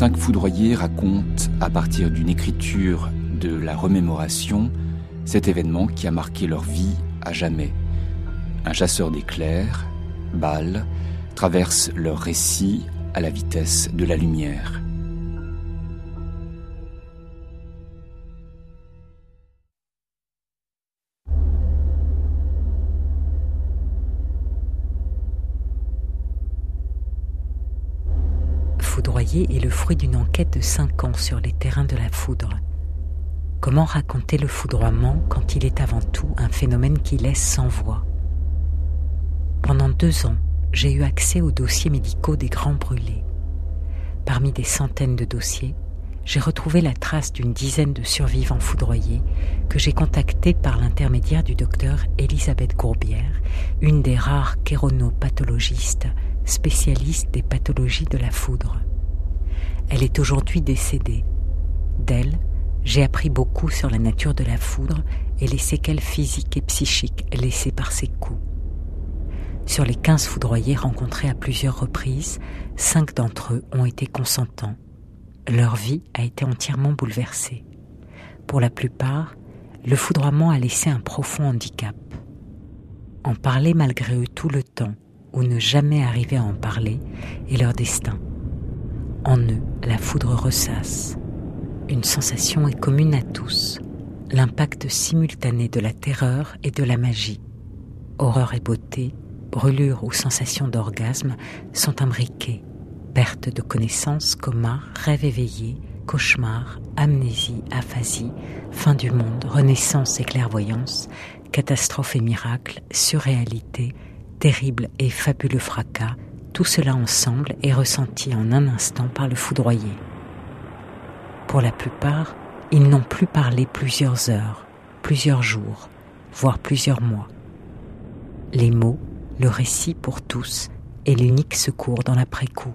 5 foudroyés racontent, à partir d'une écriture de la remémoration, cet événement qui a marqué leur vie à jamais. Un chasseur d'éclairs, Bâle, traverse leur récit à la vitesse de la lumière. Foudroyé est le fruit d'une enquête de 5 ans sur les terrains de la foudre. Comment raconter le foudroiement quand il est avant tout un phénomène qui laisse sans voix ? Pendant 2 ans, j'ai eu accès aux dossiers médicaux des grands brûlés. Parmi des centaines de dossiers, j'ai retrouvé la trace d'une dizaine de survivants foudroyés que j'ai contactés par l'intermédiaire du docteur Elisabeth Gourbière, une des rares chéronopathologistes spécialiste des pathologies de la foudre. Elle est aujourd'hui décédée. D'elle, j'ai appris beaucoup sur la nature de la foudre et les séquelles physiques et psychiques laissées par ces coups. Sur les 15 foudroyés rencontrés à plusieurs reprises, 5 d'entre eux ont été consentants. Leur vie a été entièrement bouleversée. Pour la plupart, le foudroiement a laissé un profond handicap. En parler malgré eux tout le temps, ou ne jamais arriver à en parler, est leur destin. En eux, la foudre ressasse. Une sensation est commune à tous, l'impact simultané de la terreur et de la magie. Horreur et beauté, brûlure ou sensation d'orgasme sont imbriquées. Perte de connaissance, coma, rêve éveillé, cauchemar, amnésie, aphasie, fin du monde, renaissance et clairvoyance, catastrophe et miracle, surréalité, terrible et fabuleux fracas, tout cela ensemble est ressenti en un instant par le foudroyé. Pour la plupart, ils n'ont plus parlé plusieurs heures, plusieurs jours, voire plusieurs mois. Les mots, le récit pour tous, est l'unique secours dans l'après-coup.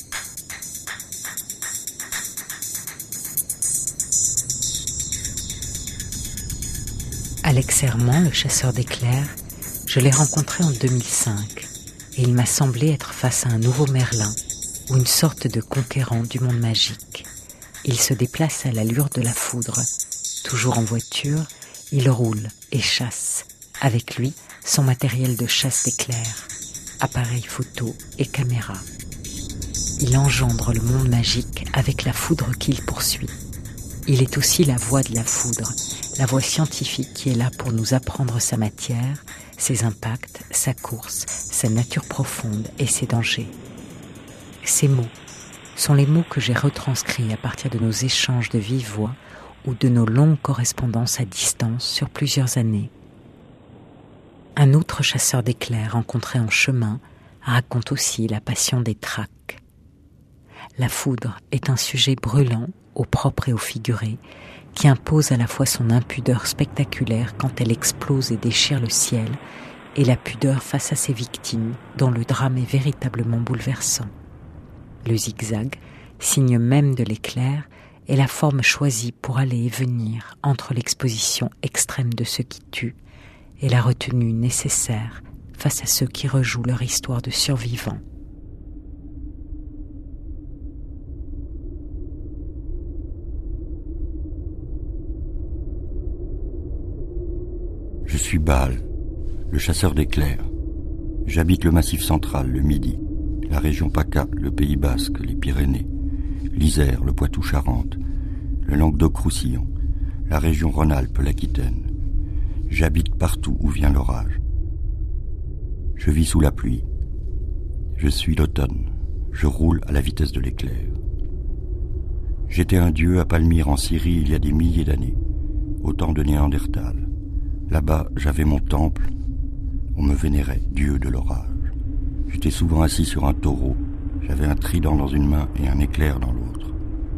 Alex Herman, le chasseur d'éclairs, je l'ai rencontré en 2005 et il m'a semblé être face à un nouveau Merlin ou une sorte de conquérant du monde magique. Il se déplace à l'allure de la foudre. Toujours en voiture, il roule et chasse. Avec lui, son matériel de chasse d'éclairs, appareil photo et caméra. Il engendre le monde magique avec la foudre qu'il poursuit. Il est aussi la voix de la foudre, la voix scientifique qui est là pour nous apprendre sa matière, ses impacts, sa course, sa nature profonde et ses dangers. Ces mots sont les mots que j'ai retranscrits à partir de nos échanges de vive voix ou de nos longues correspondances à distance sur plusieurs années. Un autre chasseur d'éclairs rencontré en chemin raconte aussi la passion des traques. La foudre est un sujet brûlant, au propre et au figuré, qui impose à la fois son impudeur spectaculaire quand elle explose et déchire le ciel, et la pudeur face à ses victimes, dont le drame est véritablement bouleversant. Le zigzag, signe même de l'éclair, est la forme choisie pour aller et venir entre l'exposition extrême de ceux qui tuent et la retenue nécessaire face à ceux qui rejouent leur histoire de survivants. Je suis Bâle, le chasseur d'éclairs. J'habite le Massif central, le Midi, la région PACA, le Pays basque, les Pyrénées, l'Isère, le Poitou-Charentes, le Languedoc-Roussillon, la région Rhône-Alpes, l'Aquitaine. J'habite partout où vient l'orage. Je vis sous la pluie. Je suis l'automne. Je roule à la vitesse de l'éclair. J'étais un dieu à Palmyre en Syrie il y a des milliers d'années, au temps de Néandertal. Là-bas, j'avais mon temple. On me vénérait, dieu de l'orage. J'étais souvent assis sur un taureau. J'avais un trident dans une main et un éclair dans l'autre.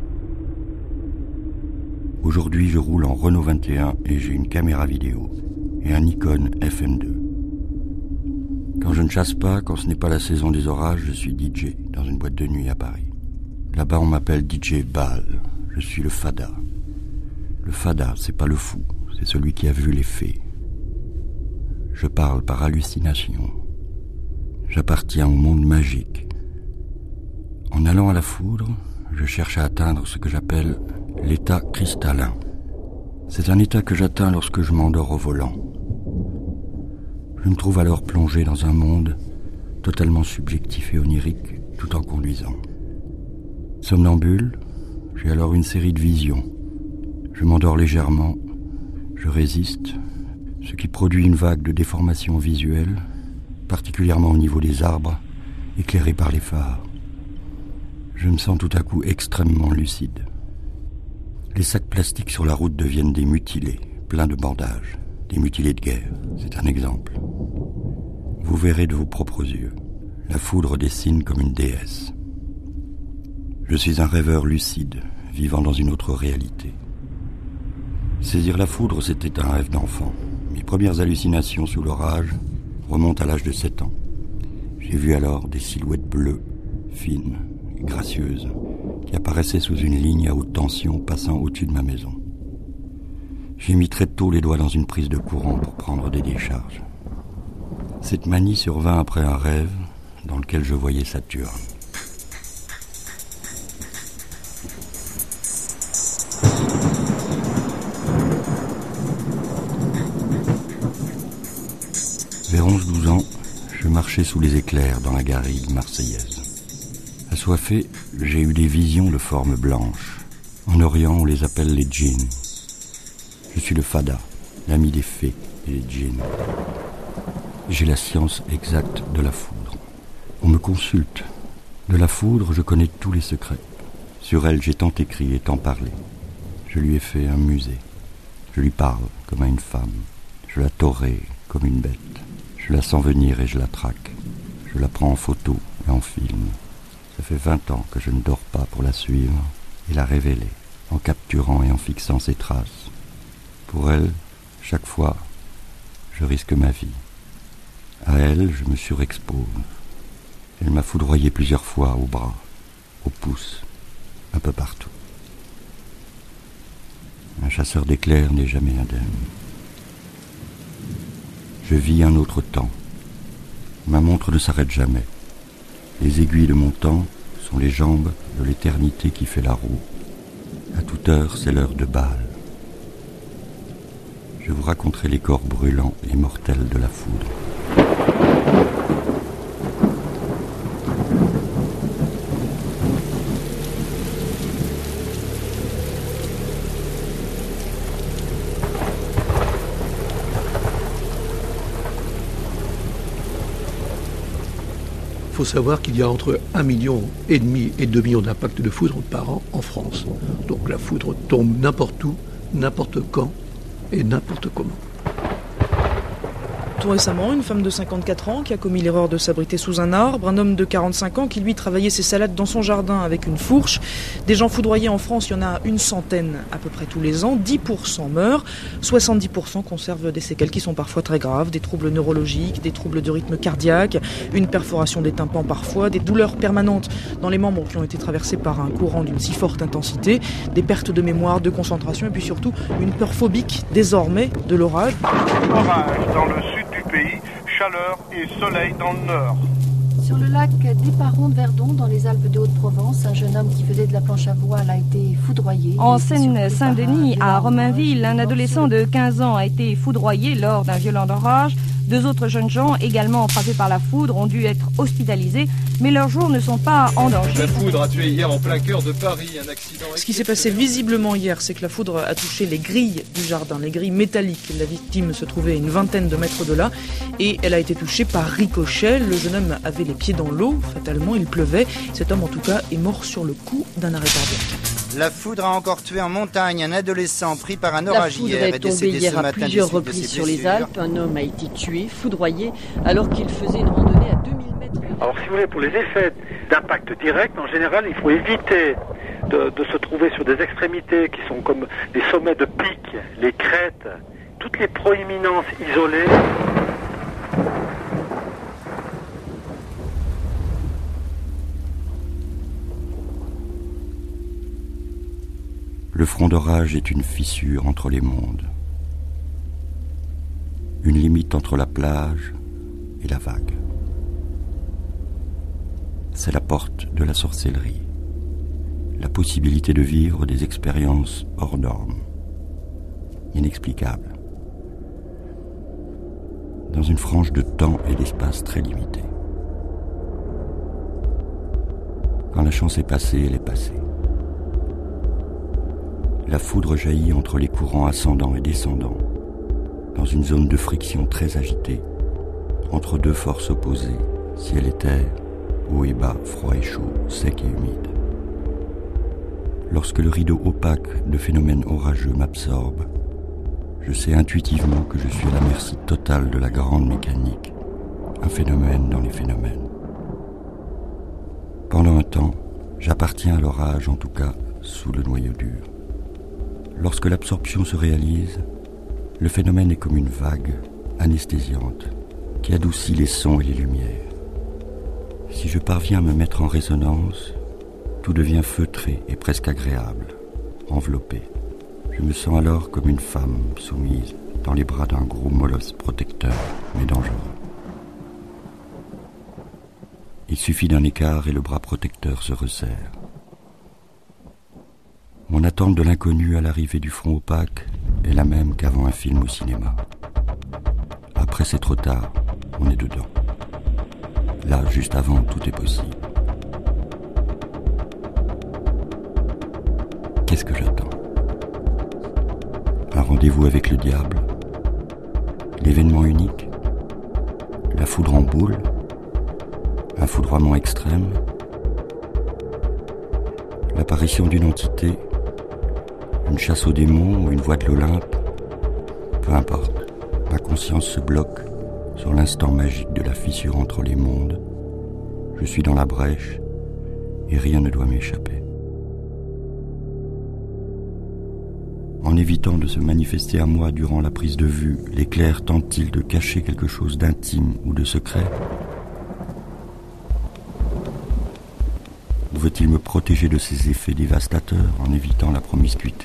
Aujourd'hui, je roule en Renault 21 et j'ai une caméra vidéo et un Nikon FM2. Quand je ne chasse pas, quand ce n'est pas la saison des orages, je suis DJ dans une boîte de nuit à Paris. Là-bas, on m'appelle DJ Bâle. Je suis le fada. Le fada, c'est pas le fou, c'est celui qui a vu les fées. Je parle par hallucination. J'appartiens au monde magique. En allant à la foudre, je cherche à atteindre ce que j'appelle l'état cristallin. C'est un état que j'atteins lorsque je m'endors au volant. Je me trouve alors plongé dans un monde totalement subjectif et onirique tout en conduisant. Somnambule, j'ai alors une série de visions. Je m'endors légèrement, je résiste, ce qui produit une vague de déformation visuelle, particulièrement au niveau des arbres, éclairés par les phares. Je me sens tout à coup extrêmement lucide. Les sacs plastiques sur la route deviennent des mutilés, pleins de bandages, des mutilés de guerre, c'est un exemple. Vous verrez de vos propres yeux, la foudre dessine comme une déesse. Je suis un rêveur lucide, vivant dans une autre réalité. Saisir la foudre, c'était un rêve d'enfant. Mes premières hallucinations sous l'orage remontent à l'âge de 7 ans. J'ai vu alors des silhouettes bleues, fines, gracieuses, qui apparaissaient sous une ligne à haute tension passant au-dessus de ma maison. J'ai mis très tôt les doigts dans une prise de courant pour prendre des décharges. Cette manie survint après un rêve dans lequel je voyais Saturne. Vers 11-12 ans, je marchais sous les éclairs dans la garrigue marseillaise. Assoiffé, j'ai eu des visions de formes blanches. En Orient, on les appelle les djinns. Je suis le fada, l'ami des fées et des djinns. J'ai la science exacte de la foudre. On me consulte. De la foudre, je connais tous les secrets. Sur elle, j'ai tant écrit et tant parlé. Je lui ai fait un musée. Je lui parle comme à une femme. Je la torée comme une bête. Je la sens venir et je la traque. Je la prends en photo et en film. Ça fait 20 ans que je ne dors pas pour la suivre et la révéler, en capturant et en fixant ses traces. Pour elle, chaque fois, je risque ma vie. À elle, je me surexpose. Elle m'a foudroyé plusieurs fois au bras, au pouce, un peu partout. Un chasseur d'éclairs n'est jamais indemne. Je vis un autre temps. Ma montre ne s'arrête jamais. Les aiguilles de mon temps sont les jambes de l'éternité qui fait la roue. À toute heure, c'est l'heure de Baal. Je vous raconterai les corps brûlants et mortels de la foudre. Il faut savoir qu'il y a entre 1,5 million et 2 millions d'impacts de foudre par an en France. Donc la foudre tombe n'importe où, n'importe quand et n'importe comment. Tout récemment, une femme de 54 ans qui a commis l'erreur de s'abriter sous un arbre, un homme de 45 ans qui lui travaillait ses salades dans son jardin avec une fourche. Des gens foudroyés en France, il y en a une centaine à peu près tous les ans, 10% meurent, 70% conservent des séquelles qui sont parfois très graves, des troubles neurologiques, des troubles de rythme cardiaque, une perforation des tympans parfois, des douleurs permanentes dans les membres qui ont été traversés par un courant d'une si forte intensité, des pertes de mémoire, de concentration et puis surtout une peur phobique désormais de l'orage. Orage dans le sud du pays, chaleur et soleil dans le nord. Sur le lac d'Éparon de Verdon, dans les Alpes de Haute-Provence, un jeune homme qui faisait de la planche à voile a été foudroyé. En Seine-Saint-Denis, à Romainville, un adolescent de 15 ans a été foudroyé lors d'un violent orage. 2 autres jeunes gens, également frappés par la foudre, ont dû être hospitalisés, mais leurs jours ne sont pas en danger. La foudre a tué hier en plein cœur de Paris, un accident... Ce qui s'est passé visiblement hier, c'est que la foudre a touché les grilles du jardin, les grilles métalliques. La victime se trouvait à une vingtaine de mètres de là et elle a été touchée par ricochet. Le jeune homme avait les pieds dans l'eau, fatalement il pleuvait. Cet homme en tout cas est mort sur le coup d'un arrêt cardiaque. La foudre a encore tué en montagne un adolescent pris par un orage hier et décédé ce matin. La foudre est tombée hier à plusieurs reprises sur les Alpes. Un homme a été tué, foudroyé, alors qu'il faisait une randonnée à 2000 mètres. Alors si vous voulez, pour les effets d'impact direct, en général, il faut éviter de se trouver sur des extrémités qui sont comme les sommets de pics, les crêtes, toutes les proéminences isolées. Le front d'orage est une fissure entre les mondes, une limite entre la plage et la vague. C'est la porte de la sorcellerie, la possibilité de vivre des expériences hors normes, inexplicables, dans une frange de temps et d'espace très limitée. Quand la chance est passée, elle est passée. La foudre jaillit entre les courants ascendants et descendants, dans une zone de friction très agitée, entre deux forces opposées, ciel et terre, haut et bas, froid et chaud, sec et humide. Lorsque le rideau opaque de phénomènes orageux m'absorbe, je sais intuitivement que je suis à la merci totale de la grande mécanique, un phénomène dans les phénomènes. Pendant un temps, j'appartiens à l'orage, en tout cas sous le noyau dur. Lorsque l'absorption se réalise, le phénomène est comme une vague anesthésiante qui adoucit les sons et les lumières. Si je parviens à me mettre en résonance, tout devient feutré et presque agréable, enveloppé. Je me sens alors comme une femme soumise dans les bras d'un gros molosse protecteur, mais dangereux. Il suffit d'un écart et le bras protecteur se resserre. Mon attente de l'inconnu à l'arrivée du front opaque est la même qu'avant un film au cinéma. Après, c'est trop tard, on est dedans. Là, juste avant, tout est possible. Qu'est-ce que j'attends? Un rendez-vous avec le diable? L'événement unique? La foudre en boule? Un foudroiement extrême? L'apparition d'une entité? Une chasse aux démons ou une voix de l'Olympe? Peu importe, ma conscience se bloque sur l'instant magique de la fissure entre les mondes. Je suis dans la brèche et rien ne doit m'échapper. En évitant de se manifester à moi durant la prise de vue, l'éclair tente-t-il de cacher quelque chose d'intime ou de secret? Ou veut-il me protéger de ses effets dévastateurs en évitant la promiscuité?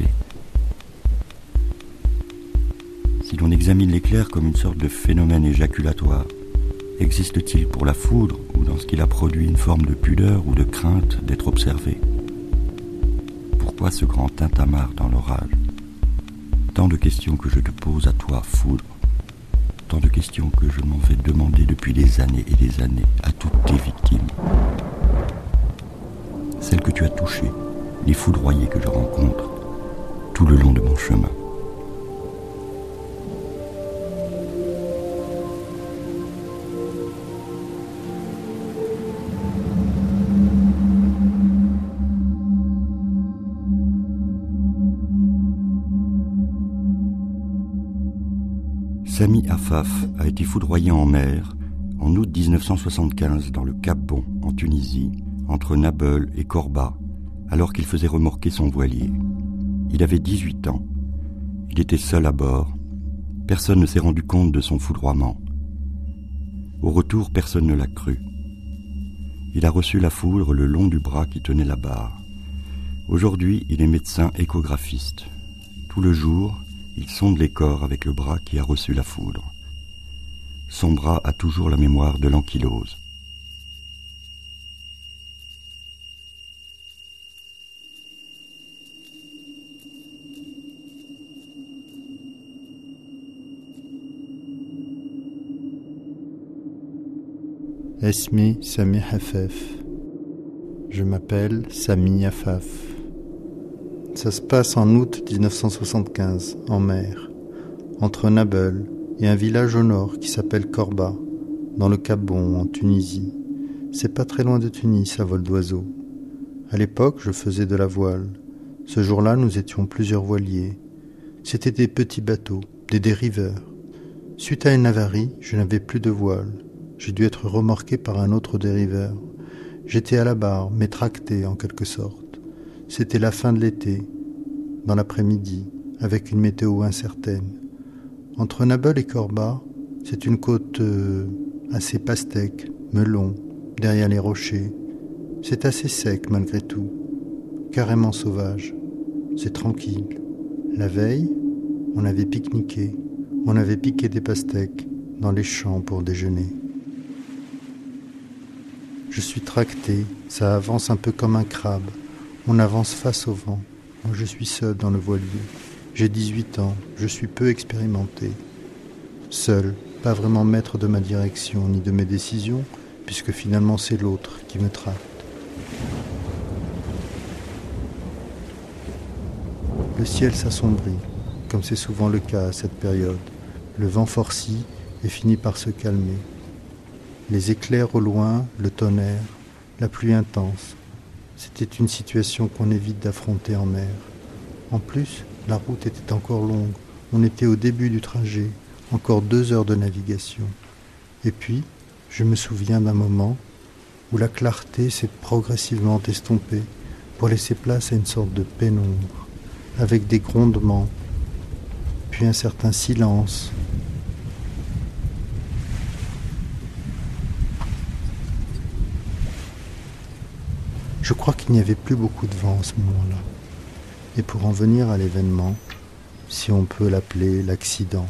Si l'on examine l'éclair comme une sorte de phénomène éjaculatoire, existe-t-il pour la foudre ou dans ce qu'il a produit une forme de pudeur ou de crainte d'être observé? Pourquoi ce grand tintamarre dans l'orage? Tant de questions que je te pose à toi, foudre. Tant de questions que je m'en vais demander depuis des années et des années à toutes tes victimes. Celles que tu as touchées, les foudroyés que je rencontre tout le long de mon chemin. Sami Affaf a été foudroyé en mer en août 1975 dans le Cap Bon, en Tunisie, entre Nabeul et Korba, alors qu'il faisait remorquer son voilier. Il avait 18 ans. Il était seul à bord. Personne ne s'est rendu compte de son foudroiement. Au retour, personne ne l'a cru. Il a reçu la foudre le long du bras qui tenait la barre. Aujourd'hui, il est médecin échographiste. Tout le jour, il sonde les corps avec le bras qui a reçu la foudre. Son bras a toujours la mémoire de l'ankylose. Esmi Sami Affaf. Je m'appelle Sami Affaf. Ça se passe en août 1975, en mer, entre Nabeul et un village au nord qui s'appelle Korba, dans le Cap Bon, en Tunisie. C'est pas très loin de Tunis, à vol d'oiseau. À l'époque, je faisais de la voile. Ce jour-là, nous étions plusieurs voiliers. C'étaient des petits bateaux, des dériveurs. Suite à une avarie, je n'avais plus de voile. J'ai dû être remorqué par un autre dériveur. J'étais à la barre, mais tracté en quelque sorte. C'était la fin de l'été, dans l'après-midi, avec une météo incertaine. Entre Nabeul et Korba, c'est une côte assez pastèque, melon, derrière les rochers. C'est assez sec malgré tout, carrément sauvage. C'est tranquille. La veille, on avait pique-niqué, on avait piqué des pastèques dans les champs pour déjeuner. Je suis tracté, ça avance un peu comme un crabe. On avance face au vent. Moi, je suis seul dans le voilier. J'ai 18 ans, je suis peu expérimenté. Seul, pas vraiment maître de ma direction ni de mes décisions, puisque finalement c'est l'autre qui me tracte. Le ciel s'assombrit, comme c'est souvent le cas à cette période. Le vent forcit et finit par se calmer. Les éclairs au loin, le tonnerre, la pluie intense. C'était une situation qu'on évite d'affronter en mer. En plus, la route était encore longue. On était au début du trajet, encore 2 heures de navigation. Et puis, je me souviens d'un moment où la clarté s'est progressivement estompée pour laisser place à une sorte de pénombre, avec des grondements, puis un certain silence. Je crois qu'il n'y avait plus beaucoup de vent à ce moment-là. Et pour en venir à l'événement, si on peut l'appeler l'accident,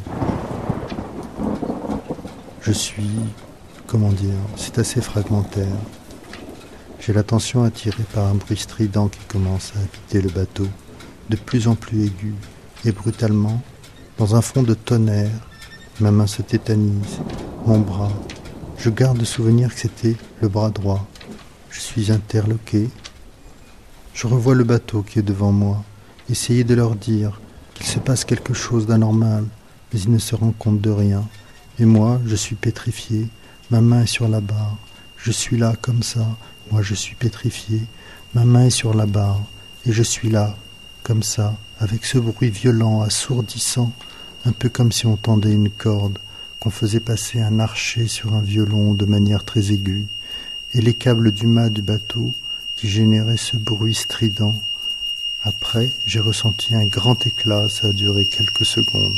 je suis, c'est assez fragmentaire. J'ai l'attention attirée par un bruit strident qui commence à habiter le bateau, de plus en plus aigu, et brutalement, dans un fond de tonnerre, ma main se tétanise, mon bras. Je garde le souvenir que c'était le bras droit. Je suis interloqué. Je revois le bateau qui est devant moi, essayer de leur dire qu'il se passe quelque chose d'anormal, mais ils ne se rendent compte de rien. Et moi, je suis pétrifié, ma main est sur la barre. Je suis là comme ça, moi je suis pétrifié, ma main est sur la barre, et je suis là, comme ça, avec ce bruit violent, assourdissant, un peu comme si on tendait une corde, qu'on faisait passer un archet sur un violon de manière très aiguë, et les câbles du mât du bateau qui généraient ce bruit strident. Après, j'ai ressenti un grand éclat, ça a duré quelques secondes.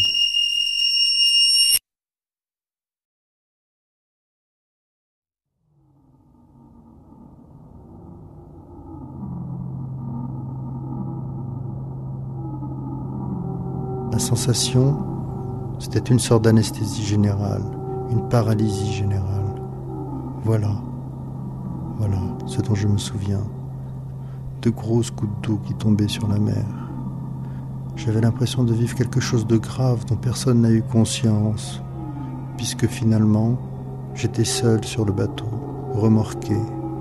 La sensation, c'était une sorte d'anesthésie générale, une paralysie générale. Voilà ce dont je me souviens. De grosses gouttes d'eau qui tombaient sur la mer. J'avais l'impression de vivre quelque chose de grave dont personne n'a eu conscience, puisque finalement, j'étais seul sur le bateau, remorqué.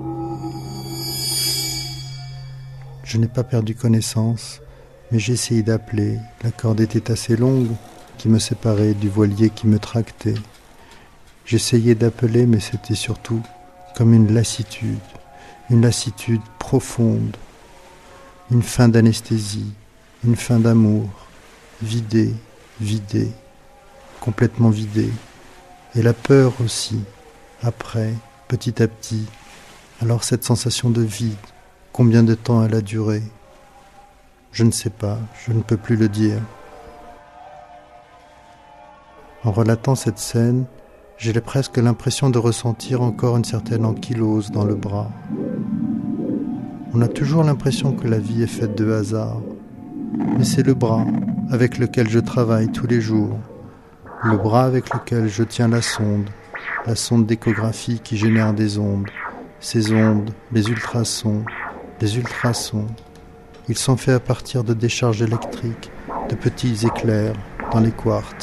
Je n'ai pas perdu connaissance, mais j'ai essayé d'appeler. La corde était assez longue, qui me séparait du voilier qui me tractait. J'essayais d'appeler, mais c'était surtout comme une lassitude profonde, une fin d'anesthésie, une fin d'amour, vidée, complètement vidée. Et la peur aussi, après, petit à petit. Alors cette sensation de vide, combien de temps elle a duré ? Je ne sais pas, je ne peux plus le dire. En relatant cette scène, j'ai presque l'impression de ressentir encore une certaine ankylose dans le bras. On a toujours l'impression que la vie est faite de hasard. Mais c'est le bras avec lequel je travaille tous les jours. Le bras avec lequel je tiens la sonde d'échographie qui génère des ondes. Ces ondes, les ultrasons. Ils sont faits à partir de décharges électriques, de petits éclairs dans les quartz.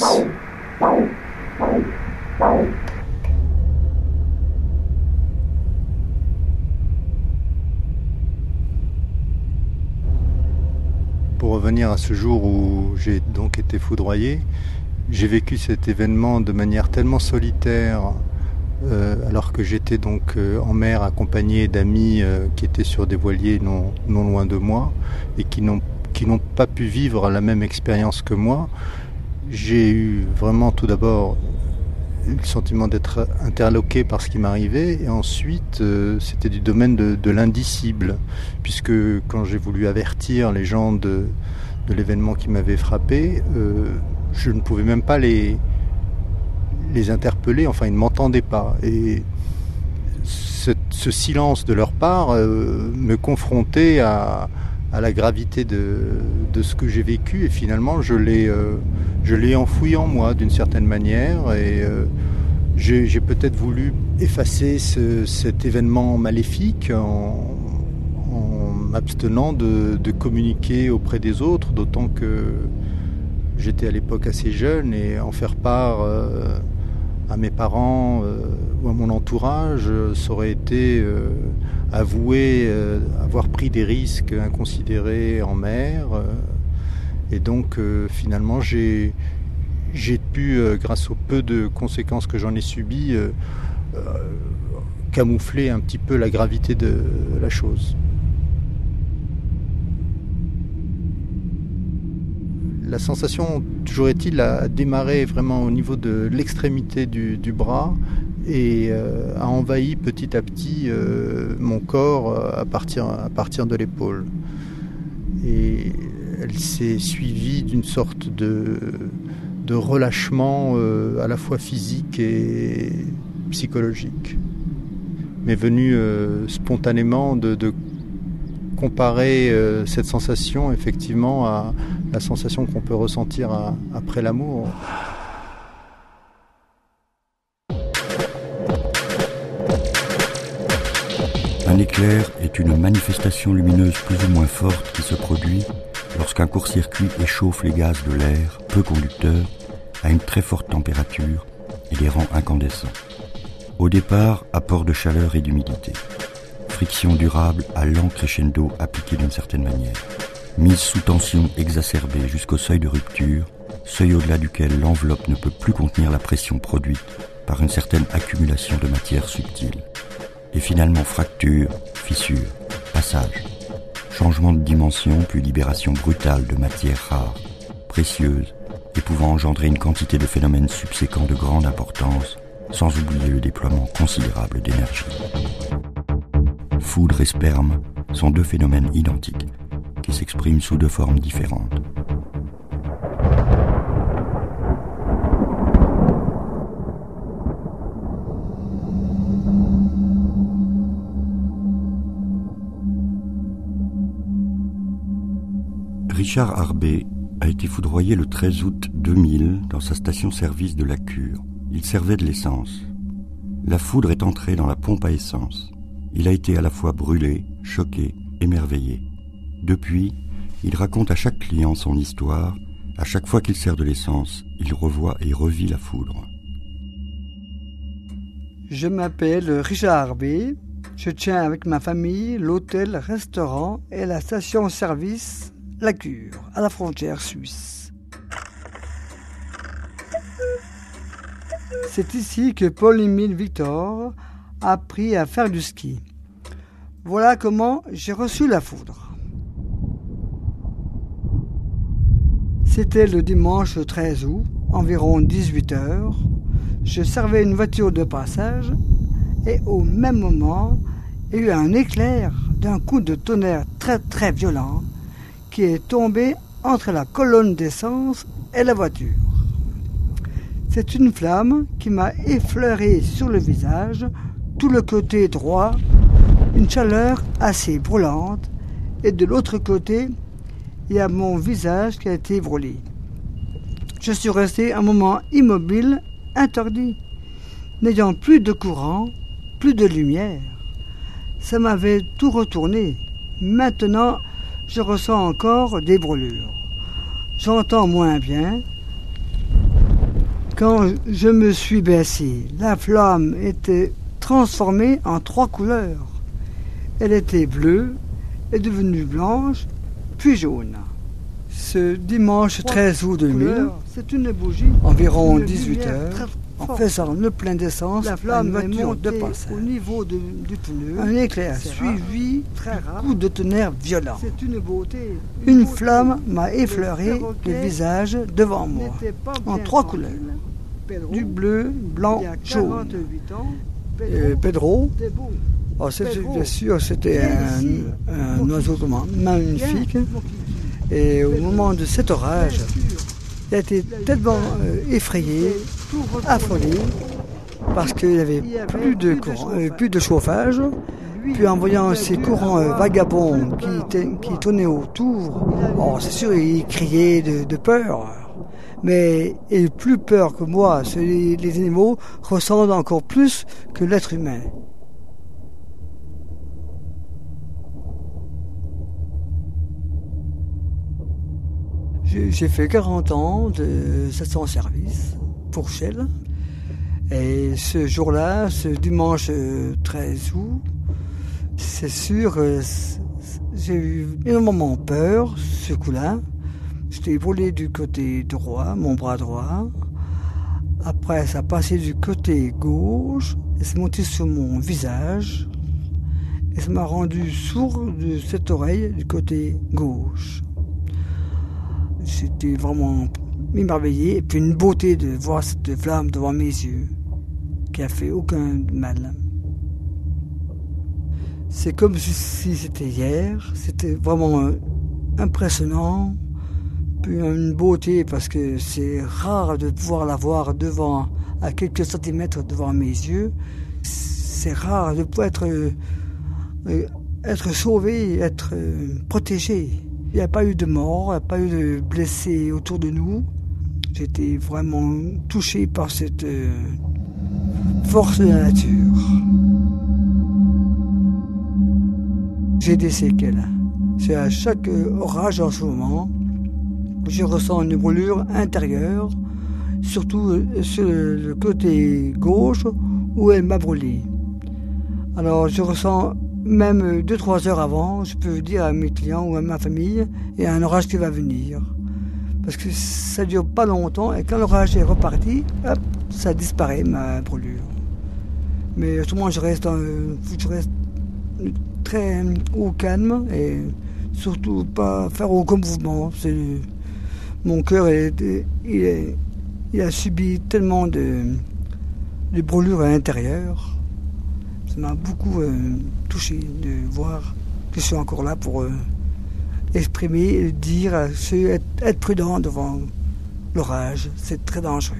Pour revenir à ce jour où j'ai donc été foudroyé, j'ai vécu cet événement de manière tellement solitaire, alors que j'étais donc en mer accompagné d'amis qui étaient sur des voiliers non loin de moi et qui n'ont pas pu vivre la même expérience que moi. J'ai eu vraiment tout d'abord le sentiment d'être interloqué par ce qui m'arrivait, et ensuite c'était du domaine de l'indicible, puisque quand j'ai voulu avertir les gens de l'événement qui m'avait frappé, je ne pouvais même pas les interpeller, enfin ils ne m'entendaient pas, et ce silence de leur part me confrontait à la gravité de ce que j'ai vécu, et finalement je l'ai enfoui en moi d'une certaine manière, et j'ai peut-être voulu effacer cet événement maléfique en m'abstenant de communiquer auprès des autres, d'autant que j'étais à l'époque assez jeune, et en faire part à mes parents ou à mon entourage, ça aurait été avouer avoir pris des risques inconsidérés en mer. Et donc finalement j'ai pu, grâce au peu de conséquences que j'en ai subies, camoufler un petit peu la gravité de la chose. La sensation, toujours est-il, a démarré vraiment au niveau de l'extrémité du bras et a envahi petit à petit mon corps à partir de l'épaule. Et elle s'est suivie d'une sorte de relâchement à la fois physique et psychologique. M'est venu spontanément de comparer cette sensation effectivement à la sensation qu'on peut ressentir après l'amour. Un éclair est une manifestation lumineuse plus ou moins forte qui se produit lorsqu'un court-circuit échauffe les gaz de l'air, peu conducteurs, à une très forte température et les rend incandescents. Au départ, apport de chaleur et d'humidité. Friction durable à lent crescendo appliquée d'une certaine manière. Mise sous tension exacerbée jusqu'au seuil de rupture, seuil au-delà duquel l'enveloppe ne peut plus contenir la pression produite par une certaine accumulation de matière subtile. Et finalement fracture, fissure, passage. Changement de dimension puis libération brutale de matière rare, précieuse, et pouvant engendrer une quantité de phénomènes subséquents de grande importance, sans oublier le déploiement considérable d'énergie. Foudre et sperme sont deux phénomènes identiques, qui s'expriment sous deux formes différentes. Richard Harbé a été foudroyé le 13 août 2000 dans sa station-service de la Cure. Il servait de l'essence. La foudre est entrée dans la pompe à essence. Il a été à la fois brûlé, choqué, émerveillé. Depuis, il raconte à chaque client son histoire. À chaque fois qu'il sert de l'essence, il revoit et revit la foudre. Je m'appelle Richard Harbé. Je tiens avec ma famille l'hôtel-restaurant et la station-service La Cure, à la frontière suisse. C'est ici que Paul-Émile Victor a appris à faire du ski. Voilà comment j'ai reçu la foudre. C'était le dimanche 13 août, environ 18h. Je servais une voiture de passage et au même moment, il y a eu un éclair d'un coup de tonnerre très très violent qui est tombé entre la colonne d'essence et la voiture. C'est une flamme qui m'a effleuré sur le visage, tout le côté droit, une chaleur assez brûlante, et de l'autre côté, il y a mon visage qui a été brûlé. Je suis resté un moment immobile, interdit, n'ayant plus de courant, plus de lumière. Ça m'avait tout retourné. Maintenant, je ressens encore des brûlures. J'entends moins bien. Quand je me suis baissé, la flamme était transformée en 3 couleurs. Elle était bleue, est devenue blanche, puis jaune. Ce dimanche 13 août 2000, c'est une bougie, environ 18h, en faisant le plein d'essence, la flamme une voiture de passage. Au niveau du pneu, un éclair suivi d'un coup de tonnerre violent. C'est une beauté. Une flamme m'a effleuré le visage devant moi, en 3 couleurs. Du bleu, blanc, jaune. Pedro, bien sûr, c'était un oiseau magnifique. Et au moment de cet orage, il a été tellement effrayé, affolé, parce qu'il n'y avait plus de chauffage. Puis en voyant ces courants vagabonds qui tournaient autour, c'est sûr, il criait de peur. Mais il a plus peur que moi. Les animaux ressentent encore plus que l'être humain. J'ai fait 40 ans de station-service pour Shell. Et ce jour-là, ce dimanche 13 août, c'est sûr, j'ai eu énormément peur ce coup-là. J'étais brûlé du côté droit, mon bras droit. Après, ça passait du côté gauche et c'est monté sur mon visage. Et ça m'a rendu sourd de cette oreille du côté gauche. J'étais vraiment émerveillé. Et puis une beauté de voir cette flamme devant mes yeux, qui a fait aucun mal. C'est comme si c'était hier. C'était vraiment impressionnant. Puis une beauté parce que c'est rare de pouvoir la voir devant, à quelques centimètres devant mes yeux. C'est rare de pouvoir être sauvé, être protégé. Il n'y a pas eu de mort, il n'y a pas eu de blessés autour de nous. J'étais vraiment touché par cette force de la nature. J'ai des séquelles. C'est à chaque orage en ce moment, je ressens une brûlure intérieure, surtout sur le côté gauche où elle m'a brûlé. Alors je ressens même 2-3 heures avant, je peux dire à mes clients ou à ma famille, il y a un orage qui va venir. Parce que ça ne dure pas longtemps et quand l'orage est reparti, hop, ça disparaît ma brûlure. Mais autrement je reste très au calme et surtout pas faire aucun mouvement. Mon cœur il a subi tellement de brûlures à l'intérieur. Ça m'a beaucoup touché de voir que je suis encore là pour exprimer, dire, être prudent devant l'orage. C'est très dangereux.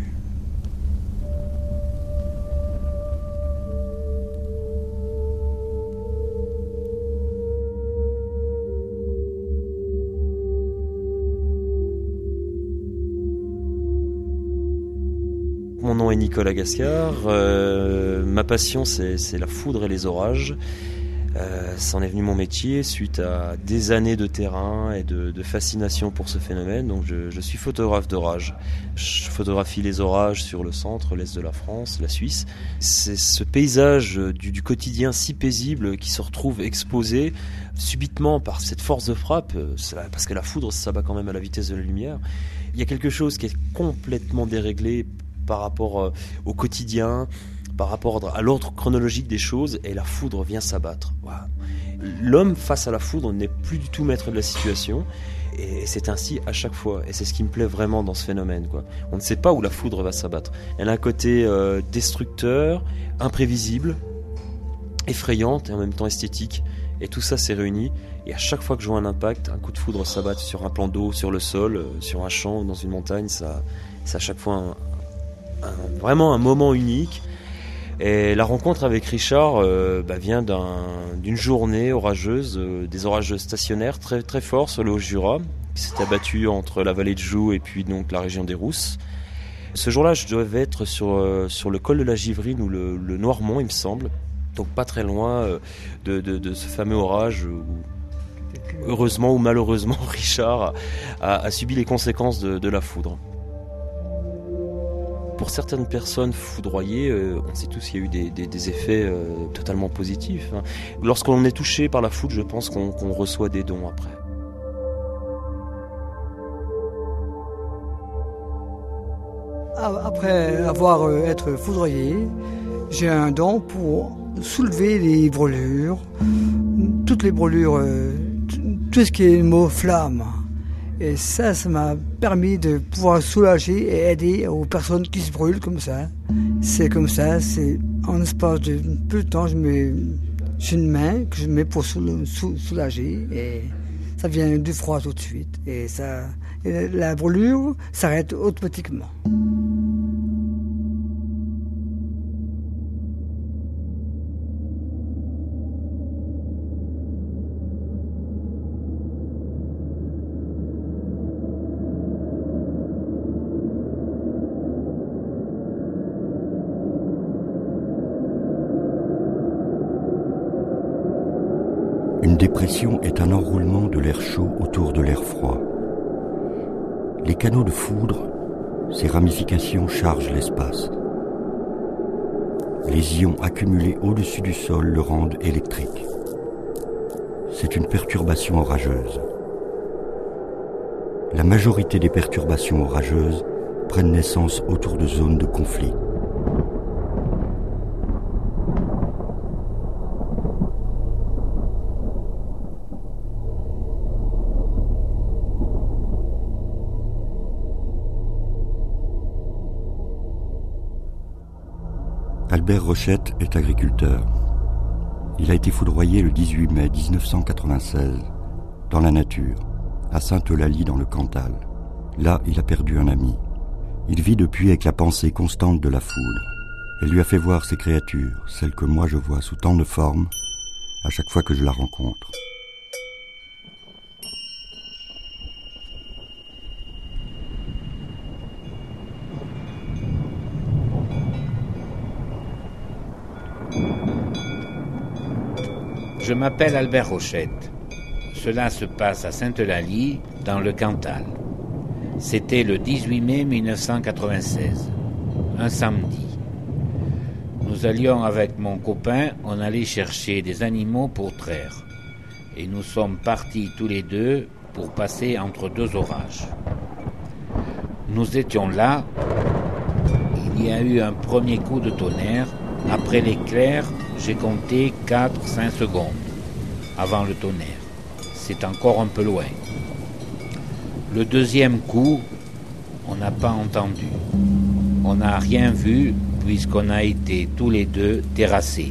Mon nom est Nicolas Gascard. Ma passion, c'est la foudre et les orages. C'en est venu mon métier suite à des années de terrain et de fascination pour ce phénomène. Donc je suis photographe d'orage. Je photographie les orages sur le centre, l'est de la France, la Suisse. C'est ce paysage du quotidien si paisible qui se retrouve exposé subitement par cette force de frappe, parce que la foudre s'abat quand même à la vitesse de la lumière. Il y a quelque chose qui est complètement déréglé par rapport au quotidien, par rapport à l'ordre chronologique des choses, et la foudre vient s'abattre. Voilà. L'homme face à la foudre n'est plus du tout maître de la situation, et c'est ainsi à chaque fois. Et c'est ce qui me plaît vraiment dans ce phénomène, quoi. On ne sait pas où la foudre va s'abattre. Elle a un côté destructeur, imprévisible, effrayante et en même temps esthétique. Et tout ça s'est réuni. Et à chaque fois que je vois un impact, un coup de foudre s'abat sur un plan d'eau, sur le sol, sur un champ ou dans une montagne, c'est à chaque fois vraiment un moment unique. Et la rencontre avec Richard vient d'une journée orageuse, des orages stationnaires très, très forts sur le Haut-Jura, qui s'est abattu entre la vallée de Joux et puis donc la région des Rousses. Ce jour-là, je devais être sur le col de la Givrine ou le Noirmont, il me semble, donc pas très loin de ce fameux orage où, heureusement ou malheureusement, Richard a subi les conséquences de la foudre. Pour certaines personnes foudroyées, on sait tous qu'il y a eu des effets totalement positifs. Lorsqu'on est touché par la foudre, je pense qu'on reçoit des dons après. Après avoir été foudroyé, j'ai un don pour soulever les brûlures, toutes les brûlures, tout ce qui est le mot flamme. Et ça m'a permis de pouvoir soulager et aider aux personnes qui se brûlent comme ça. C'est comme ça, c'est en espace de peu de temps, j'ai une main que je mets pour soulager et ça vient du froid tout de suite. Et la brûlure s'arrête automatiquement. Une dépression est un enroulement de l'air chaud autour de l'air froid. Les canaux de foudre, ces ramifications chargent l'espace. Les ions accumulés au-dessus du sol le rendent électrique. C'est une perturbation orageuse. La majorité des perturbations orageuses prennent naissance autour de zones de conflit. Albert Rochette est agriculteur. Il a été foudroyé le 18 mai 1996, dans la nature, à Sainte-Eulalie dans le Cantal. Là, il a perdu un ami. Il vit depuis avec la pensée constante de la foudre. Elle lui a fait voir ces créatures, celles que moi je vois sous tant de formes, à chaque fois que je la rencontre. Je m'appelle Albert Rochette. Cela se passe à Sainte-Eulalie, dans le Cantal. C'était le 18 mai 1996, un samedi. Nous allions avec mon copain, on allait chercher des animaux pour traire. Et nous sommes partis tous les deux pour passer entre deux orages. Nous étions là, il y a eu un premier coup de tonnerre. Après l'éclair, j'ai compté 4-5 secondes avant le tonnerre. C'est encore un peu loin. Le deuxième coup, on n'a pas entendu. On n'a rien vu puisqu'on a été tous les deux terrassés.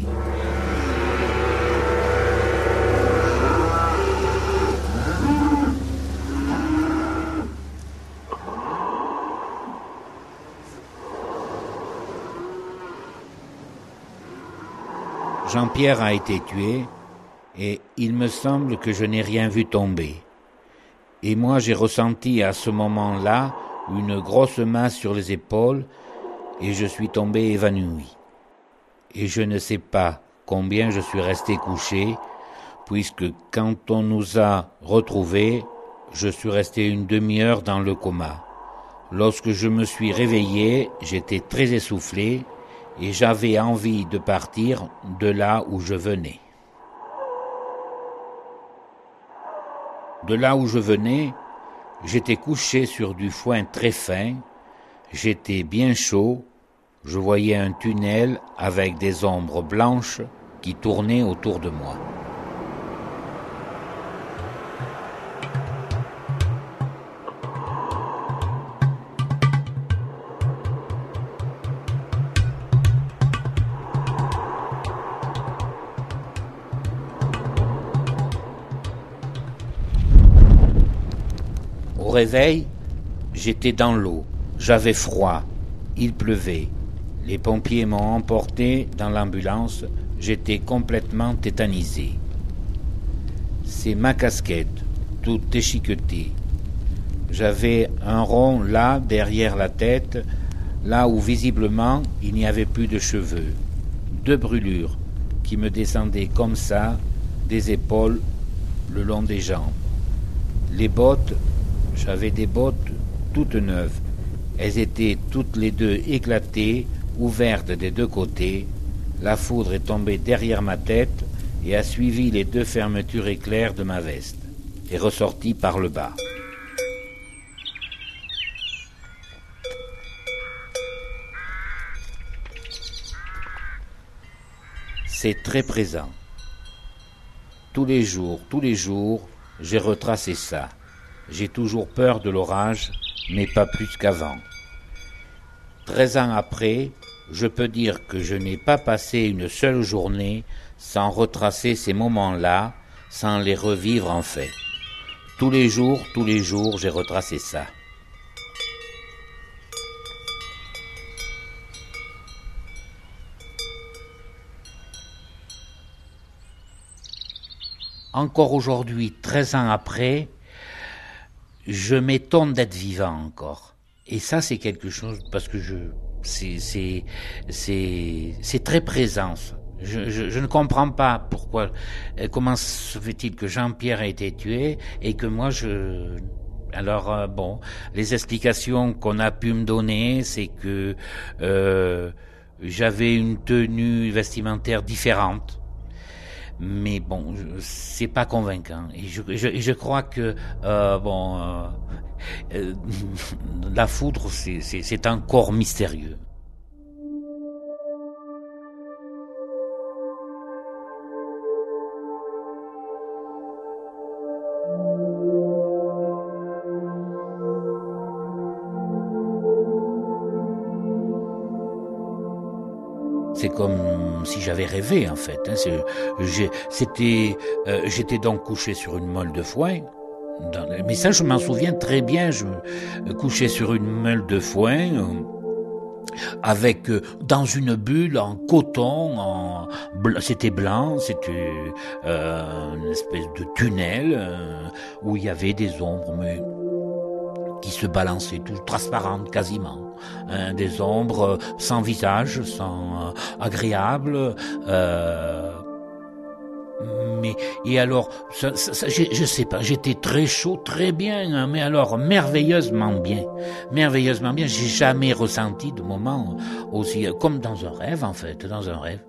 Jean-Pierre a été tué et il me semble que je n'ai rien vu tomber. Et moi j'ai ressenti à ce moment-là une grosse main sur les épaules et je suis tombé évanoui. Et je ne sais pas combien je suis resté couché puisque quand on nous a retrouvés, je suis resté une demi-heure dans le coma. Lorsque je me suis réveillé, j'étais très essoufflé et j'avais envie de partir de là où je venais. De là où je venais, j'étais couché sur du foin très fin, j'étais bien chaud, je voyais un tunnel avec des ombres blanches qui tournaient autour de moi. Au réveil, j'étais dans l'eau, j'avais froid, il pleuvait. Les pompiers m'ont emporté dans l'ambulance, j'étais complètement tétanisé. C'est ma casquette, toute déchiquetée. J'avais un rond là, derrière la tête, là où visiblement il n'y avait plus de cheveux. 2 brûlures qui me descendaient comme ça, des épaules, le long des jambes. Les bottes, j'avais des bottes toutes neuves. Elles étaient toutes les deux éclatées, ouvertes des deux côtés. La foudre est tombée derrière ma tête et a suivi les 2 fermetures éclairs de ma veste et ressortie par le bas. C'est très présent. Tous les jours, j'ai retracé ça. J'ai toujours peur de l'orage, mais pas plus qu'avant. 13 ans après, je peux dire que je n'ai pas passé une seule journée sans retracer ces moments-là, sans les revivre en fait. Tous les jours, j'ai retracé ça. Encore aujourd'hui, 13 ans après, je m'étonne d'être vivant encore. Et ça, c'est quelque chose, parce que c'est très présent. Je ne comprends pas pourquoi, comment se fait-il que Jean-Pierre a été tué et que moi, Alors les explications qu'on a pu me donner, c'est que j'avais une tenue vestimentaire différente. Mais bon, c'est pas convaincant. Et je crois que la foudre, c'est encore mystérieux. C'est comme si j'avais rêvé, en fait. J'étais donc couché sur une meule de foin. Mais ça, je m'en souviens très bien. Je couchais sur une meule de foin, avec dans une bulle en coton, c'était blanc, c'était une espèce de tunnel où il y avait des ombres, mais qui se balançaient, toutes transparentes quasiment. Des ombres sans visage, sans agréables. Et alors, je sais pas, j'étais très chaud, très bien, mais alors merveilleusement bien. J'ai jamais ressenti de moment aussi, comme dans un rêve en fait, dans un rêve.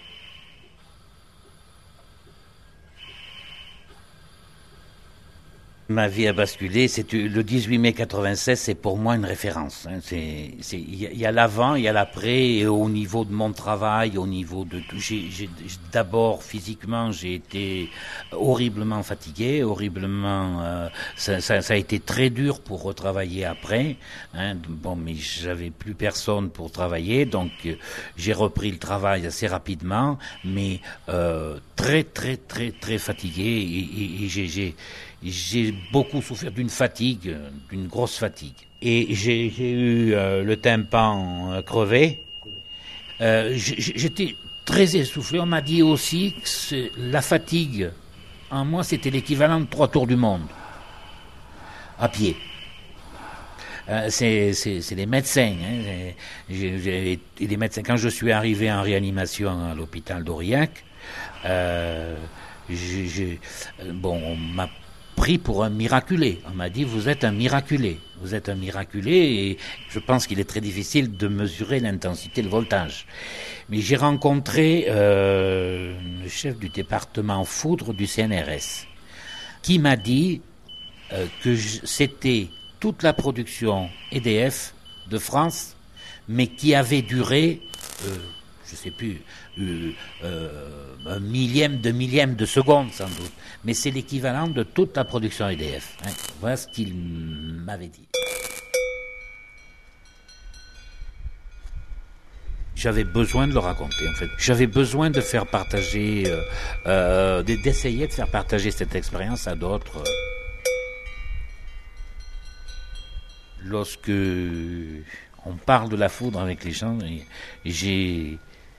Ma vie a basculé, c'est le 18 mai 96, c'est pour moi une référence. Il y a l'avant, il y a l'après, et au niveau de mon travail, au niveau de tout. D'abord, physiquement, j'ai été horriblement fatigué, ça a été très dur pour retravailler après. Mais j'avais plus personne pour travailler, donc j'ai repris le travail assez rapidement, mais très, très, très, très fatigué, et j'ai beaucoup souffert d'une fatigue, d'une grosse fatigue. Et j'ai eu le tympan crevé. J'étais très essoufflé. On m'a dit aussi que la fatigue, en moi, c'était l'équivalent de 3 tours du monde. À pied. C'est les médecins. Les médecins. Quand je suis arrivé en réanimation à l'hôpital d'Aurillac, on m'a pris pour un miraculé. On m'a dit, vous êtes un miraculé, et je pense qu'il est très difficile de mesurer l'intensité, le voltage. Mais j'ai rencontré le chef du département foudre du CNRS, qui m'a dit que c'était toute la production EDF de France, mais qui avait duré, je sais plus, un millième de seconde sans doute, mais c'est l'équivalent de toute la production EDF. Voilà ce qu'il m'avait dit. J'avais besoin de le raconter, en fait. J'avais besoin de faire partager, d'essayer de faire partager cette expérience à d'autres. Lorsque on parle de la foudre avec les gens, j'ai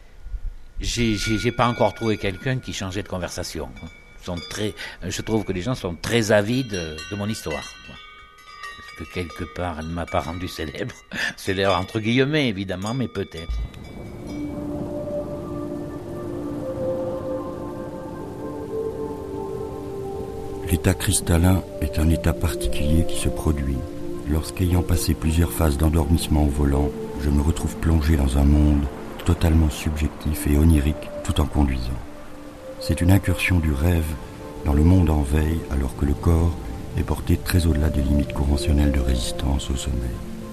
pas encore trouvé quelqu'un qui changeait de conversation. Je trouve que les gens sont très avides de mon histoire. Parce que quelque part, elle ne m'a pas rendu célèbre. Célèbre entre guillemets, évidemment, mais peut-être. L'état cristallin est un état particulier qui se produit lorsqu'ayant passé plusieurs phases d'endormissement au volant, je me retrouve plongé dans un monde totalement subjectif et onirique tout en conduisant. C'est une incursion du rêve dans le monde en veille alors que le corps est porté très au-delà des limites conventionnelles de résistance au sommeil.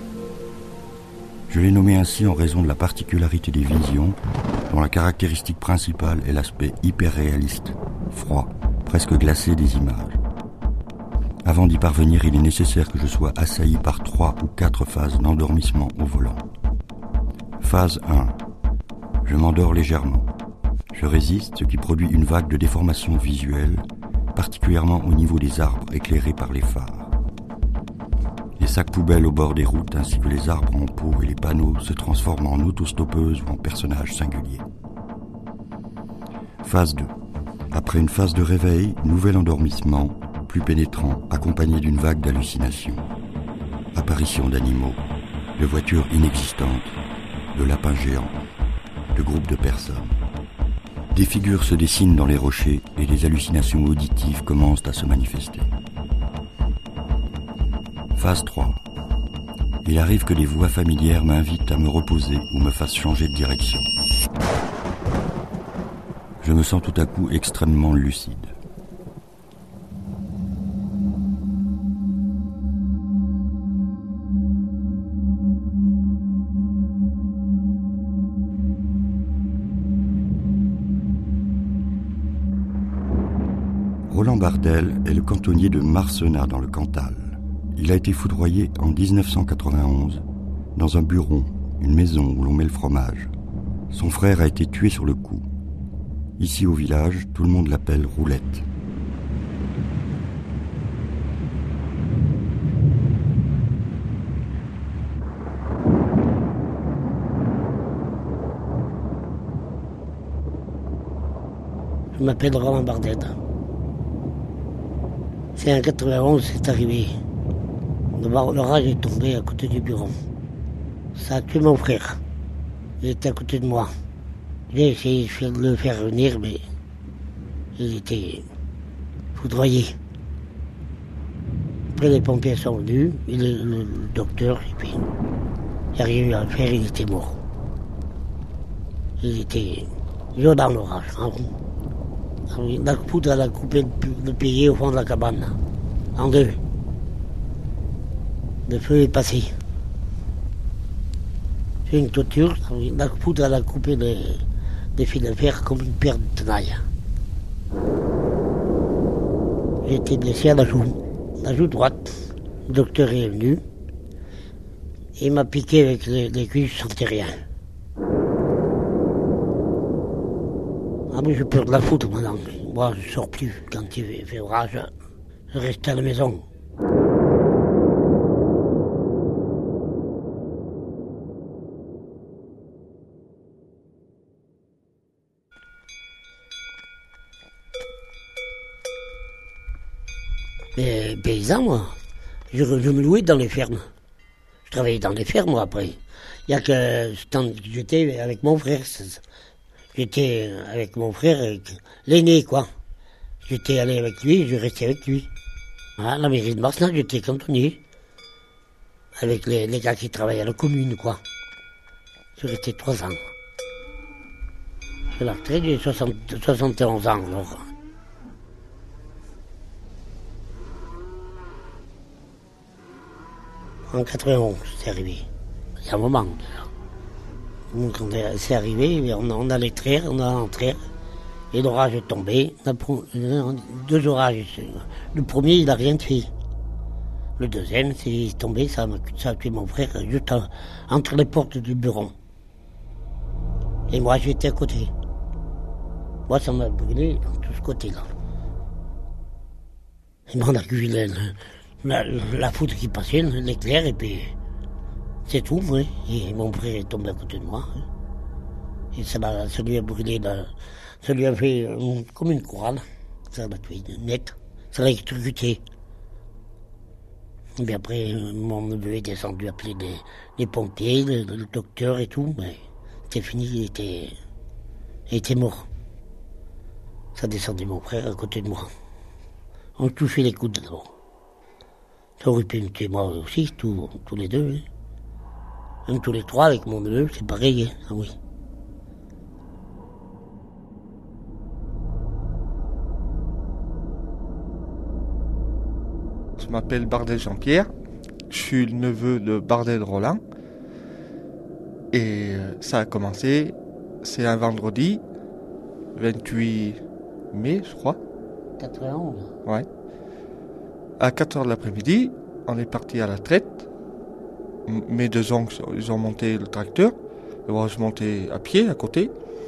Je l'ai nommé ainsi en raison de la particularité des visions dont la caractéristique principale est l'aspect hyper-réaliste, froid, presque glacé des images. Avant d'y parvenir, il est nécessaire que je sois assailli par 3 ou 4 phases d'endormissement au volant. Phase 1. Je m'endors légèrement. Je résiste, ce qui produit une vague de déformation visuelle, particulièrement au niveau des arbres éclairés par les phares. Les sacs poubelles au bord des routes ainsi que les arbres en pot et les panneaux se transforment en autostoppeuses ou en personnages singuliers. Phase 2. Après une phase de réveil, nouvel endormissement, plus pénétrant, accompagné d'une vague d'hallucinations. Apparition d'animaux, de voitures inexistantes, de lapins géants, de groupes de personnes. Des figures se dessinent dans les rochers et des hallucinations auditives commencent à se manifester. Phase 3. Il arrive que les voix familières m'invitent à me reposer ou me fassent changer de direction. Je me sens tout à coup extrêmement lucide. Roland Bardel est le cantonnier de Marcenat dans le Cantal. Il a été foudroyé en 1991 dans un buron, une maison où l'on met le fromage. Son frère a été tué sur le coup. Ici au village, tout le monde l'appelle Roulette. Je m'appelle Roland Bardel. C'est en 91, c'est arrivé. L'orage est tombé à côté du bureau. Ça a tué mon frère. Il était à côté de moi. J'ai essayé de le faire venir, mais il était foudroyé. Après, les pompiers sont venus, et le docteur, et puis il n'y a rien eu à faire, il était mort. Il était violent l'orage. La poudre, elle a coupé le pilier au fond de la cabane, en deux. Le feu est passé. C'est une toiture, la poudre, elle a coupé des fils de fer comme une paire de tenailles. J'ai été blessé à la joue droite. Le docteur est venu. Il m'a piqué avec les cuisses, je ne sentais rien. Ah mais j'ai peur de la foudre maintenant. Moi je ne sors plus quand il fait orage. Je reste à la maison. Mais paysan, moi, je me louais dans les fermes. Je travaillais dans les fermes, moi, après. Il y a que j'étais avec mon frère. J'étais avec mon frère, l'aîné, quoi. J'étais allé avec lui, je restais avec lui. À la mairie de Marcenat, j'étais cantonnier. Avec les gars qui travaillaient à la commune, quoi. Je restais 3 ans. Je suis à la retraite, j'ai 71 ans, alors. En 91, c'est arrivé. Il y a un moment, déjà. Donc, c'est arrivé, on a les traire, on a entré, et l'orage est tombé. 2 orages. Le premier, il n'a rien fait. Le deuxième, c'est tombé, ça a tué mon frère juste entre les portes du bureau. Et moi, j'étais à côté. Moi, ça m'a brûlé dans tout ce côté-là. Et moi, on a vu la foudre qui passait, l'éclair, et puis c'est tout, oui. Et mon frère est tombé à côté de moi. Et ça lui a brûlé, ça lui a fait comme une couronne. Ça l'a tué net, ça l'a électrocuté. Et puis après, mon neveu est descendu appeler les pompiers, le docteur et tout, mais c'était fini, il était mort. Ça descendait mon frère à côté de moi. On touchait les coudes d'abord. Ça aurait pu me tuer moi aussi, tous les deux. Hein. Même tous les 3 avec mon neveu, c'est pareil, hein. Ah oui. Je m'appelle Bardel Jean-Pierre, je suis le neveu de Bardel Roland. Et ça a commencé, c'est un vendredi, 28 mai, je crois. 91. Ouais. À 4h de l'après-midi, on est parti à la traite. Mes 2 oncles, ils ont monté le tracteur. Et moi, je montais à pied, à côté.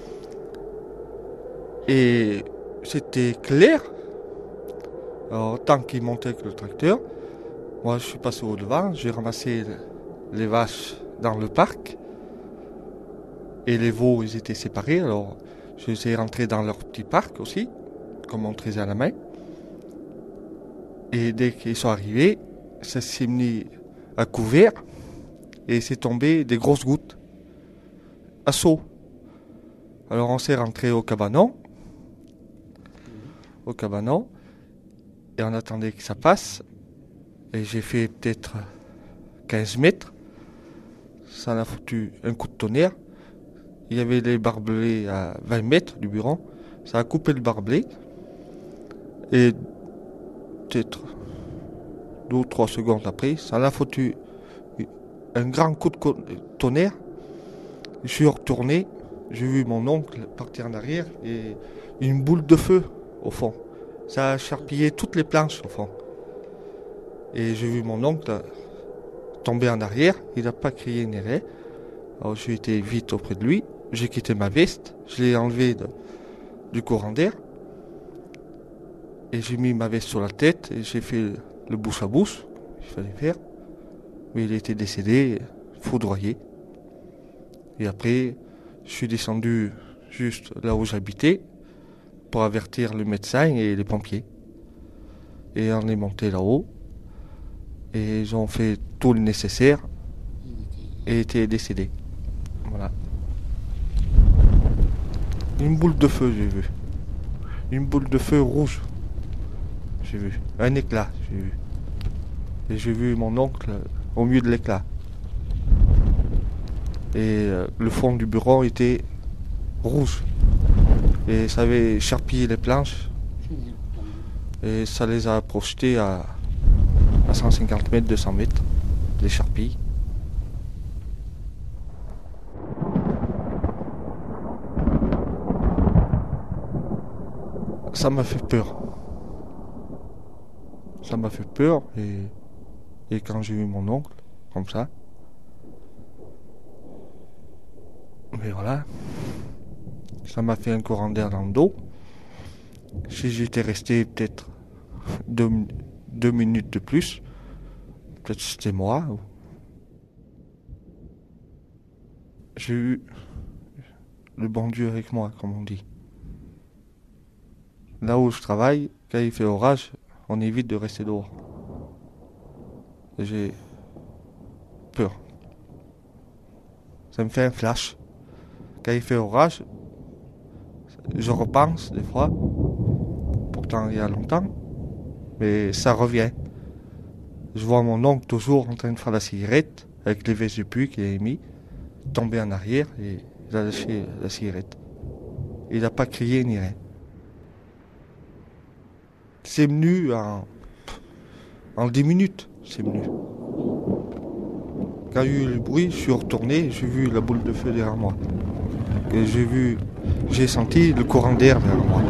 Et c'était clair. Alors, tant qu'ils montaient avec le tracteur, moi, je suis passé au devant. J'ai ramassé les vaches dans le parc. Et les veaux, ils étaient séparés. Alors, je les ai rentrés dans leur petit parc aussi, comme on traisait à la main. Et dès qu'ils sont arrivés, ça s'est mis à couvert et c'est tombé des grosses gouttes à seau. Alors on s'est rentré au cabanon et on attendait que ça passe. Et j'ai fait peut-être 15 mètres. Ça en a foutu un coup de tonnerre. Il y avait les barbelés à 20 mètres du bureau. Ça a coupé le barbelé. Et peut-être 2 ou 3 secondes après, ça en a foutu un grand coup de tonnerre. Je suis retourné. J'ai vu mon oncle partir en arrière et une boule de feu au fond. Ça a charpillé toutes les planches au fond. Et j'ai vu mon oncle tomber en arrière. Il n'a pas crié ni rien. Alors j'ai été vite auprès de lui. J'ai quitté ma veste. Je l'ai enlevé du courant d'air. Et j'ai mis ma veste sur la tête et j'ai fait le bouche à bouche. Il fallait faire. Mais il était décédé, foudroyé. Et après, je suis descendu juste là où j'habitais pour avertir le médecin et les pompiers. Et on est monté là-haut. Et ils ont fait tout le nécessaire et était décédé. Voilà. Une boule de feu, j'ai vu. Une boule de feu rouge. J'ai vu. Un éclat, j'ai vu. Et j'ai vu mon oncle au milieu de l'éclat. Et le fond du bureau était rouge. Et ça avait charpillé les planches. Et ça les a projetés à 150 mètres, 200 mètres, les charpilles. Ça m'a fait peur. Ça m'a fait peur et quand j'ai vu mon oncle, comme ça, mais voilà, ça m'a fait un courant d'air dans le dos. Si j'étais resté peut-être 2 minutes de plus, peut-être c'était moi. J'ai eu le bon Dieu avec moi, comme on dit. Là où je travaille, quand il fait orage, on évite de rester dehors. J'ai peur. Ça me fait un flash. Quand il fait orage, je repense des fois, pourtant il y a longtemps, mais ça revient. Je vois mon oncle toujours en train de faire la cigarette, avec les vestes de pluie qu'il a mis, tomber en arrière et il a lâché la cigarette. Il n'a pas crié ni rien. C'est venu en 10 minutes, c'est venu. Quand il y a eu le bruit, je suis retourné, j'ai vu la boule de feu derrière moi. Et j'ai senti le courant d'air derrière moi.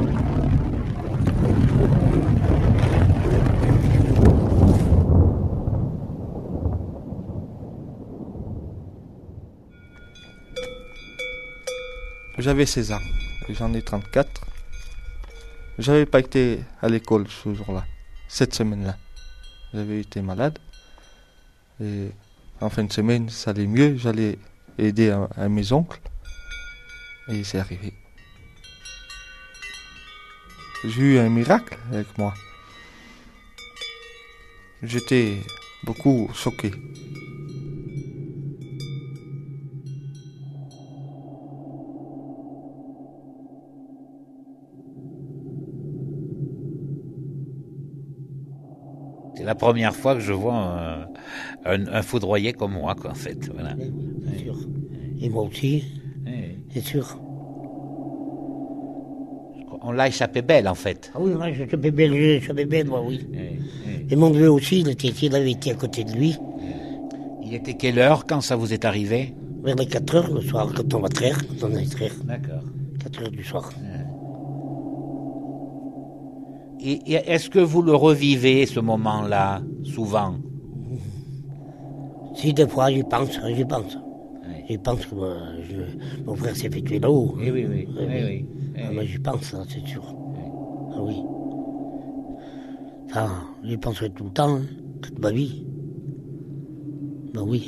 J'avais 16 ans, et j'en ai 34. J'avais pas été à l'école ce jour-là, cette semaine-là. J'avais été malade. Et en fin de semaine, ça allait mieux. J'allais aider à mes oncles. Et c'est arrivé. J'ai eu un miracle avec moi. J'étais beaucoup choqué. C'est la première fois que je vois un foudroyé comme moi, quoi, en fait. Voilà. C'est sûr. Et moi aussi, c'est sûr. On l'a échappé belle, en fait. Ah oui, moi, j'ai échappé belle, moi, oui. Et mon neveu aussi, il avait été à côté de lui. Il était quelle heure quand ça vous est arrivé? Vers les 4 heures le soir, quand on va traire, quand on allait traire. D'accord. 4 heures du soir. Et est-ce que vous le revivez, ce moment-là, souvent? Si, des fois, j'y pense. J'y pense que mon frère s'est fait tuer là-haut. Oui. Moi, j'y pense, c'est sûr. Ah oui. Ça, j'y penserai tout le temps, toute ma vie. Ben oui.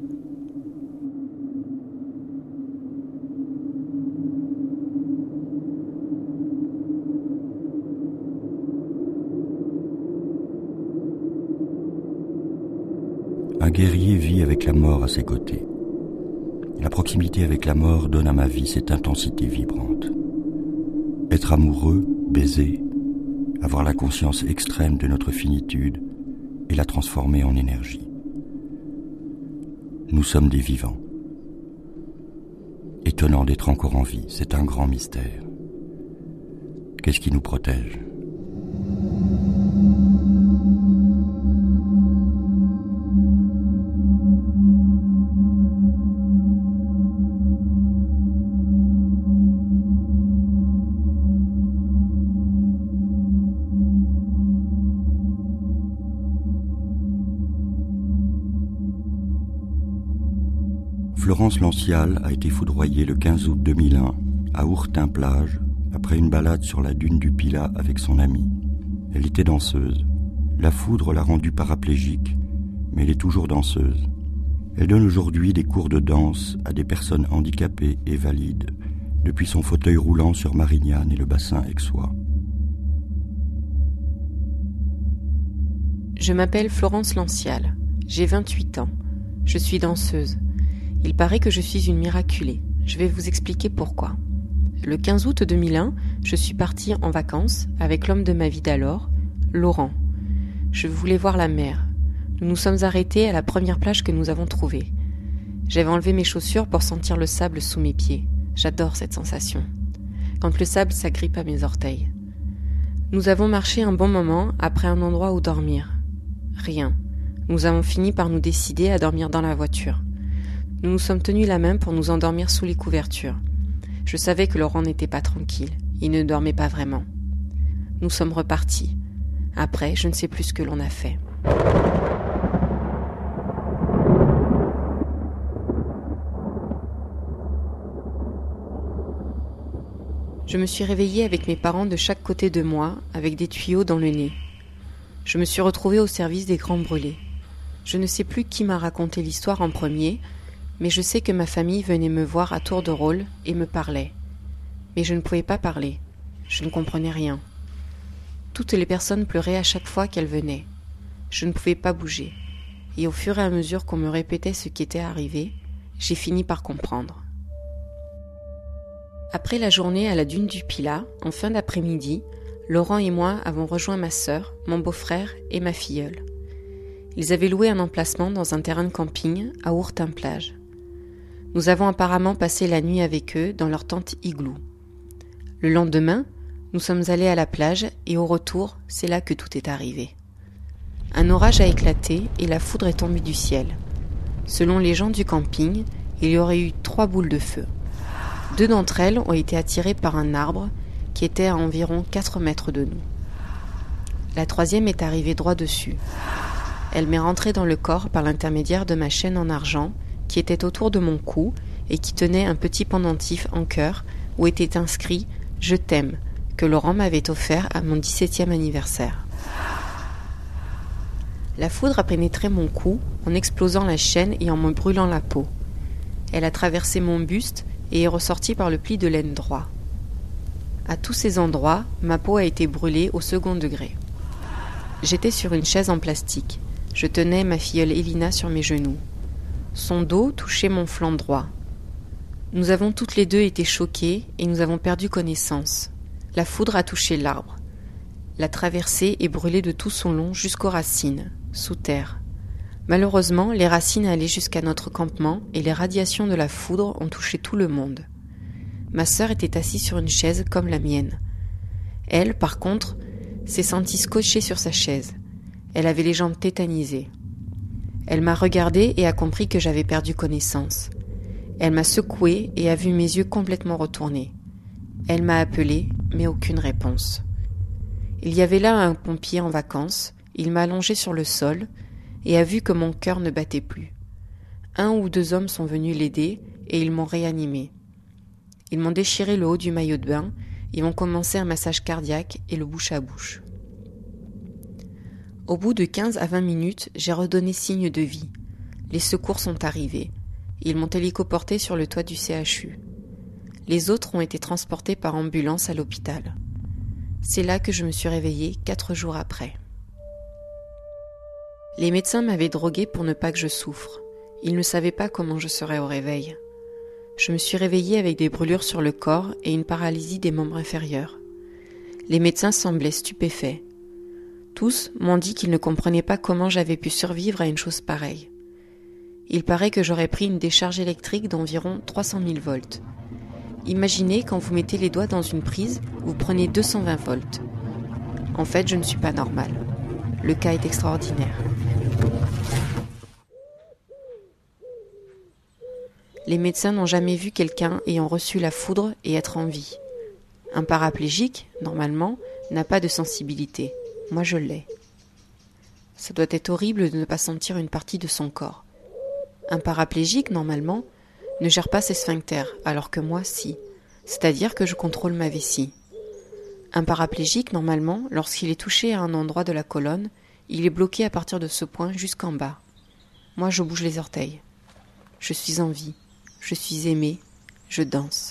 Un guerrier vit avec la mort à ses côtés. La proximité avec la mort donne à ma vie cette intensité vibrante. Être amoureux, baiser, avoir la conscience extrême de notre finitude, et la transformer en énergie. Nous sommes des vivants. Étonnant d'être encore en vie, c'est un grand mystère. Qu'est-ce qui nous protège ? Florence Lancial a été foudroyée le 15 août 2001 à Ourtin-Plage après une balade sur la dune du Pilat avec son amie. Elle était danseuse. La foudre l'a rendue paraplégique, mais elle est toujours danseuse. Elle donne aujourd'hui des cours de danse à des personnes handicapées et valides depuis son fauteuil roulant sur Marignane et le bassin aixois. Je m'appelle Florence Lancial. J'ai 28 ans. Je suis danseuse. Il paraît que je suis une miraculée. Je vais vous expliquer pourquoi. Le 15 août 2001, je suis partie en vacances avec l'homme de ma vie d'alors, Laurent. Je voulais voir la mer. Nous nous sommes arrêtés à la première plage que nous avons trouvée. J'avais enlevé mes chaussures pour sentir le sable sous mes pieds. J'adore cette sensation. Quand le sable s'agrippe à mes orteils. Nous avons marché un bon moment après un endroit où dormir. Rien. Nous avons fini par nous décider à dormir dans la voiture. Nous nous sommes tenus la main pour nous endormir sous les couvertures. Je savais que Laurent n'était pas tranquille. Il ne dormait pas vraiment. Nous sommes repartis. Après, je ne sais plus ce que l'on a fait. Je me suis réveillée avec mes parents de chaque côté de moi, avec des tuyaux dans le nez. Je me suis retrouvée au service des grands brûlés. Je ne sais plus qui m'a raconté l'histoire en premier, mais je sais que ma famille venait me voir à tour de rôle et me parlait. Mais je ne pouvais pas parler. Je ne comprenais rien. Toutes les personnes pleuraient à chaque fois qu'elles venaient. Je ne pouvais pas bouger. Et au fur et à mesure qu'on me répétait ce qui était arrivé, j'ai fini par comprendre. Après la journée à la dune du Pilat, en fin d'après-midi, Laurent et moi avons rejoint ma sœur, mon beau-frère et ma filleule. Ils avaient loué un emplacement dans un terrain de camping à Ourtin-Plage. Nous avons apparemment passé la nuit avec eux dans leur tente igloo. Le lendemain, nous sommes allés à la plage et au retour, c'est là que tout est arrivé. Un orage a éclaté et la foudre est tombée du ciel. Selon les gens du camping, il y aurait eu 3 boules de feu. 2 d'entre elles ont été attirées par un arbre qui était à environ 4 mètres de nous. La 3e est arrivée droit dessus. Elle m'est rentrée dans le corps par l'intermédiaire de ma chaîne en argent qui était autour de mon cou et qui tenait un petit pendentif en cœur où était inscrit « Je t'aime » que Laurent m'avait offert à mon 17e anniversaire. La foudre a pénétré mon cou en explosant la chaîne et en me brûlant la peau. Elle a traversé mon buste et est ressortie par le pli de laine droit. À tous ces endroits, ma peau a été brûlée au second degré. J'étais sur une chaise en plastique. Je tenais ma filleule Elina sur mes genoux. Son dos touchait mon flanc droit. Nous avons toutes les deux été choquées et nous avons perdu connaissance. La foudre a touché l'arbre, l'a traversé et brûlé de tout son long jusqu'aux racines, sous terre. Malheureusement, les racines allaient jusqu'à notre campement et les radiations de la foudre ont touché tout le monde. Ma sœur était assise sur une chaise comme la mienne. Elle, par contre, s'est sentie scotchée sur sa chaise. Elle avait les jambes tétanisées. Elle m'a regardée et a compris que j'avais perdu connaissance. Elle m'a secouée et a vu mes yeux complètement retournés. Elle m'a appelée, mais aucune réponse. Il y avait là un pompier en vacances, il m'a allongé sur le sol et a vu que mon cœur ne battait plus. 1 ou 2 hommes sont venus l'aider et ils m'ont réanimé. Ils m'ont déchiré le haut du maillot de bain, ils m'ont commencé un massage cardiaque et le bouche à bouche. Au bout de 15 à 20 minutes, j'ai redonné signe de vie. Les secours sont arrivés. Ils m'ont hélicoporté sur le toit du CHU. Les autres ont été transportés par ambulance à l'hôpital. C'est là que je me suis réveillée 4 jours après. Les médecins m'avaient droguée pour ne pas que je souffre. Ils ne savaient pas comment je serais au réveil. Je me suis réveillée avec des brûlures sur le corps et une paralysie des membres inférieurs. Les médecins semblaient stupéfaits. Tous m'ont dit qu'ils ne comprenaient pas comment j'avais pu survivre à une chose pareille. Il paraît que j'aurais pris une décharge électrique d'environ 300 000 volts. Imaginez quand vous mettez les doigts dans une prise, vous prenez 220 volts. En fait, je ne suis pas normale. Le cas est extraordinaire. Les médecins n'ont jamais vu quelqu'un ayant reçu la foudre et être en vie. Un paraplégique, normalement, n'a pas de sensibilité. Moi, je l'ai. Ça doit être horrible de ne pas sentir une partie de son corps. Un paraplégique, normalement, ne gère pas ses sphincters, alors que moi, si. C'est-à-dire que je contrôle ma vessie. Un paraplégique, normalement, lorsqu'il est touché à un endroit de la colonne, il est bloqué à partir de ce point jusqu'en bas. Moi, je bouge les orteils. Je suis en vie. Je suis aimée. Je danse.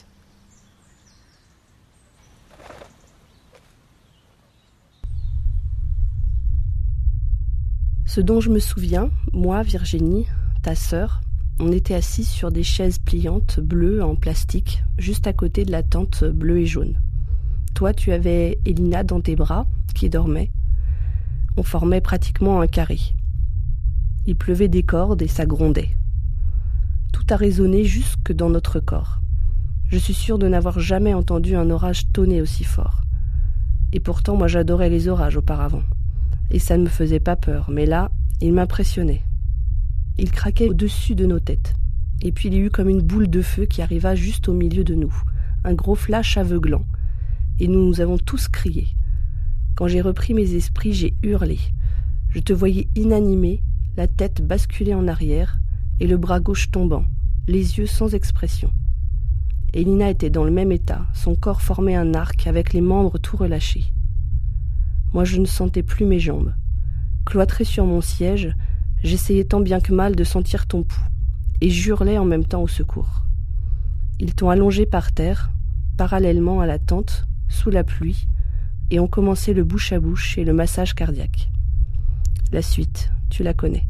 Ce dont je me souviens, moi, Virginie, ta sœur, on était assis sur des chaises pliantes bleues en plastique, juste à côté de la tente bleue et jaune. Toi, tu avais Elina dans tes bras, qui dormait. On formait pratiquement un carré. Il pleuvait des cordes et ça grondait. Tout a résonné jusque dans notre corps. Je suis sûre de n'avoir jamais entendu un orage tonner aussi fort. Et pourtant, moi, j'adorais les orages auparavant. Et ça ne me faisait pas peur, mais là, il m'impressionnait. Il craquait au-dessus de nos têtes. Et puis il y eut comme une boule de feu qui arriva juste au milieu de nous. Un gros flash aveuglant. Et nous avons tous crié. Quand j'ai repris mes esprits, j'ai hurlé. Je te voyais inanimé, la tête basculée en arrière, et le bras gauche tombant, les yeux sans expression. Elina était dans le même état, son corps formait un arc avec les membres tout relâchés. Moi, je ne sentais plus mes jambes. Cloîtré sur mon siège, j'essayais tant bien que mal de sentir ton pouls, et j'hurlais en même temps au secours. Ils t'ont allongé par terre, parallèlement à la tente, sous la pluie, et ont commencé le bouche à bouche et le massage cardiaque. La suite, tu la connais.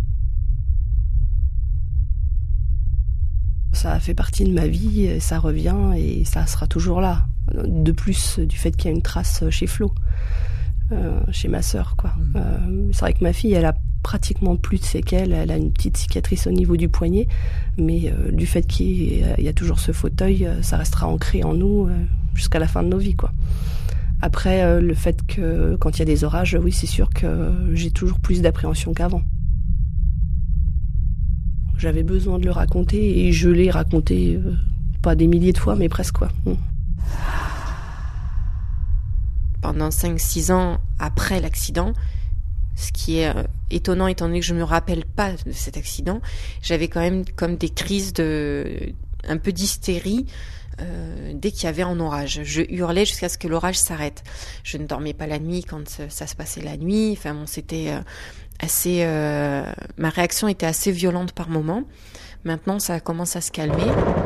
Ça fait partie de ma vie, ça revient et ça sera toujours là. De plus du fait qu'il y a une trace chez Flo. Chez ma sœur, quoi. C'est vrai que ma fille, elle a pratiquement plus de séquelles, elle a une petite cicatrice au niveau du poignet, mais du fait qu'il y a toujours ce fauteuil, ça restera ancré en nous jusqu'à la fin de nos vies, quoi. Après, le fait que quand il y a des orages, oui, c'est sûr que j'ai toujours plus d'appréhension qu'avant. J'avais besoin de le raconter et je l'ai raconté, pas des milliers de fois, mais presque, quoi. Pendant 5-6 ans après l'accident, ce qui est étonnant étant donné que je ne me rappelle pas de cet accident, j'avais quand même comme des crises un peu d'hystérie dès qu'il y avait un orage. Je hurlais jusqu'à ce que l'orage s'arrête. Je ne dormais pas la nuit quand ça se passait la nuit. Enfin bon, c'était assez... ma réaction était assez violente par moments. Maintenant, ça commence à se calmer.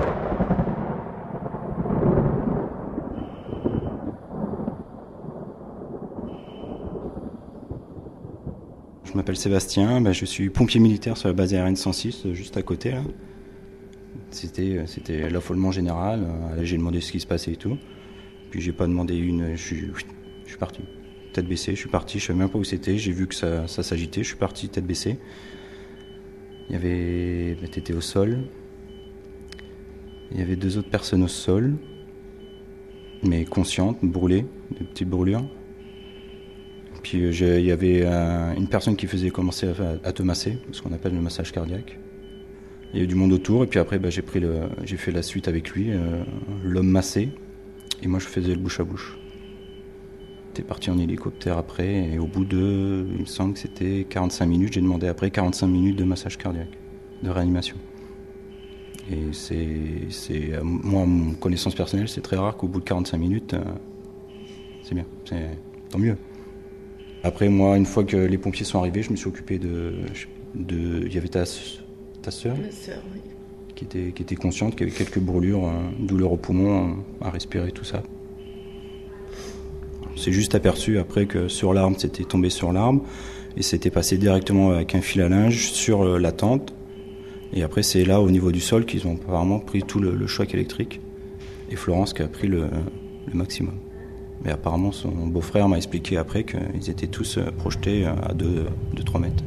Je m'appelle Sébastien, je suis pompier militaire sur la base aérienne 106, juste à côté. Là. C'était l'affolement général. Là, j'ai demandé ce qui se passait et tout. Puis j'ai pas demandé je suis parti. Tête baissée, je suis parti, je savais même pas où c'était. J'ai vu que ça s'agitait, je suis parti tête baissée. Il y avait... t'étais au sol. Il y avait 2 autres personnes au sol, mais conscientes, brûlées, des petites brûlures. Puis il y avait une personne qui faisait commencer à te masser, ce qu'on appelle le massage cardiaque. Il y a eu du monde autour, et puis après j'ai fait la suite avec lui, l'homme massé, et moi je faisais le bouche à bouche. J'étais parti en hélicoptère après, et au bout de, il me semble que c'était 45 minutes, j'ai demandé après 45 minutes de massage cardiaque, de réanimation. Et c'est moi, à mon connaissance personnelle, c'est très rare qu'au bout de 45 minutes, c'est bien, c'est tant mieux. Après, moi, une fois que les pompiers sont arrivés, je me suis occupé il y avait ta sœur, oui. qui était consciente, qui avait quelques brûlures, douleurs au poumon, à respirer, tout ça. On s'est juste aperçu après que sur l'arbre, c'était tombé sur l'arbre, et c'était passé directement avec un fil à linge sur la tente. Et après, c'est là, au niveau du sol, qu'ils ont apparemment pris tout le choc électrique. Et Florence qui a pris le maximum. Mais apparemment, son beau-frère m'a expliqué après qu'ils étaient tous projetés à 2-3 mètres.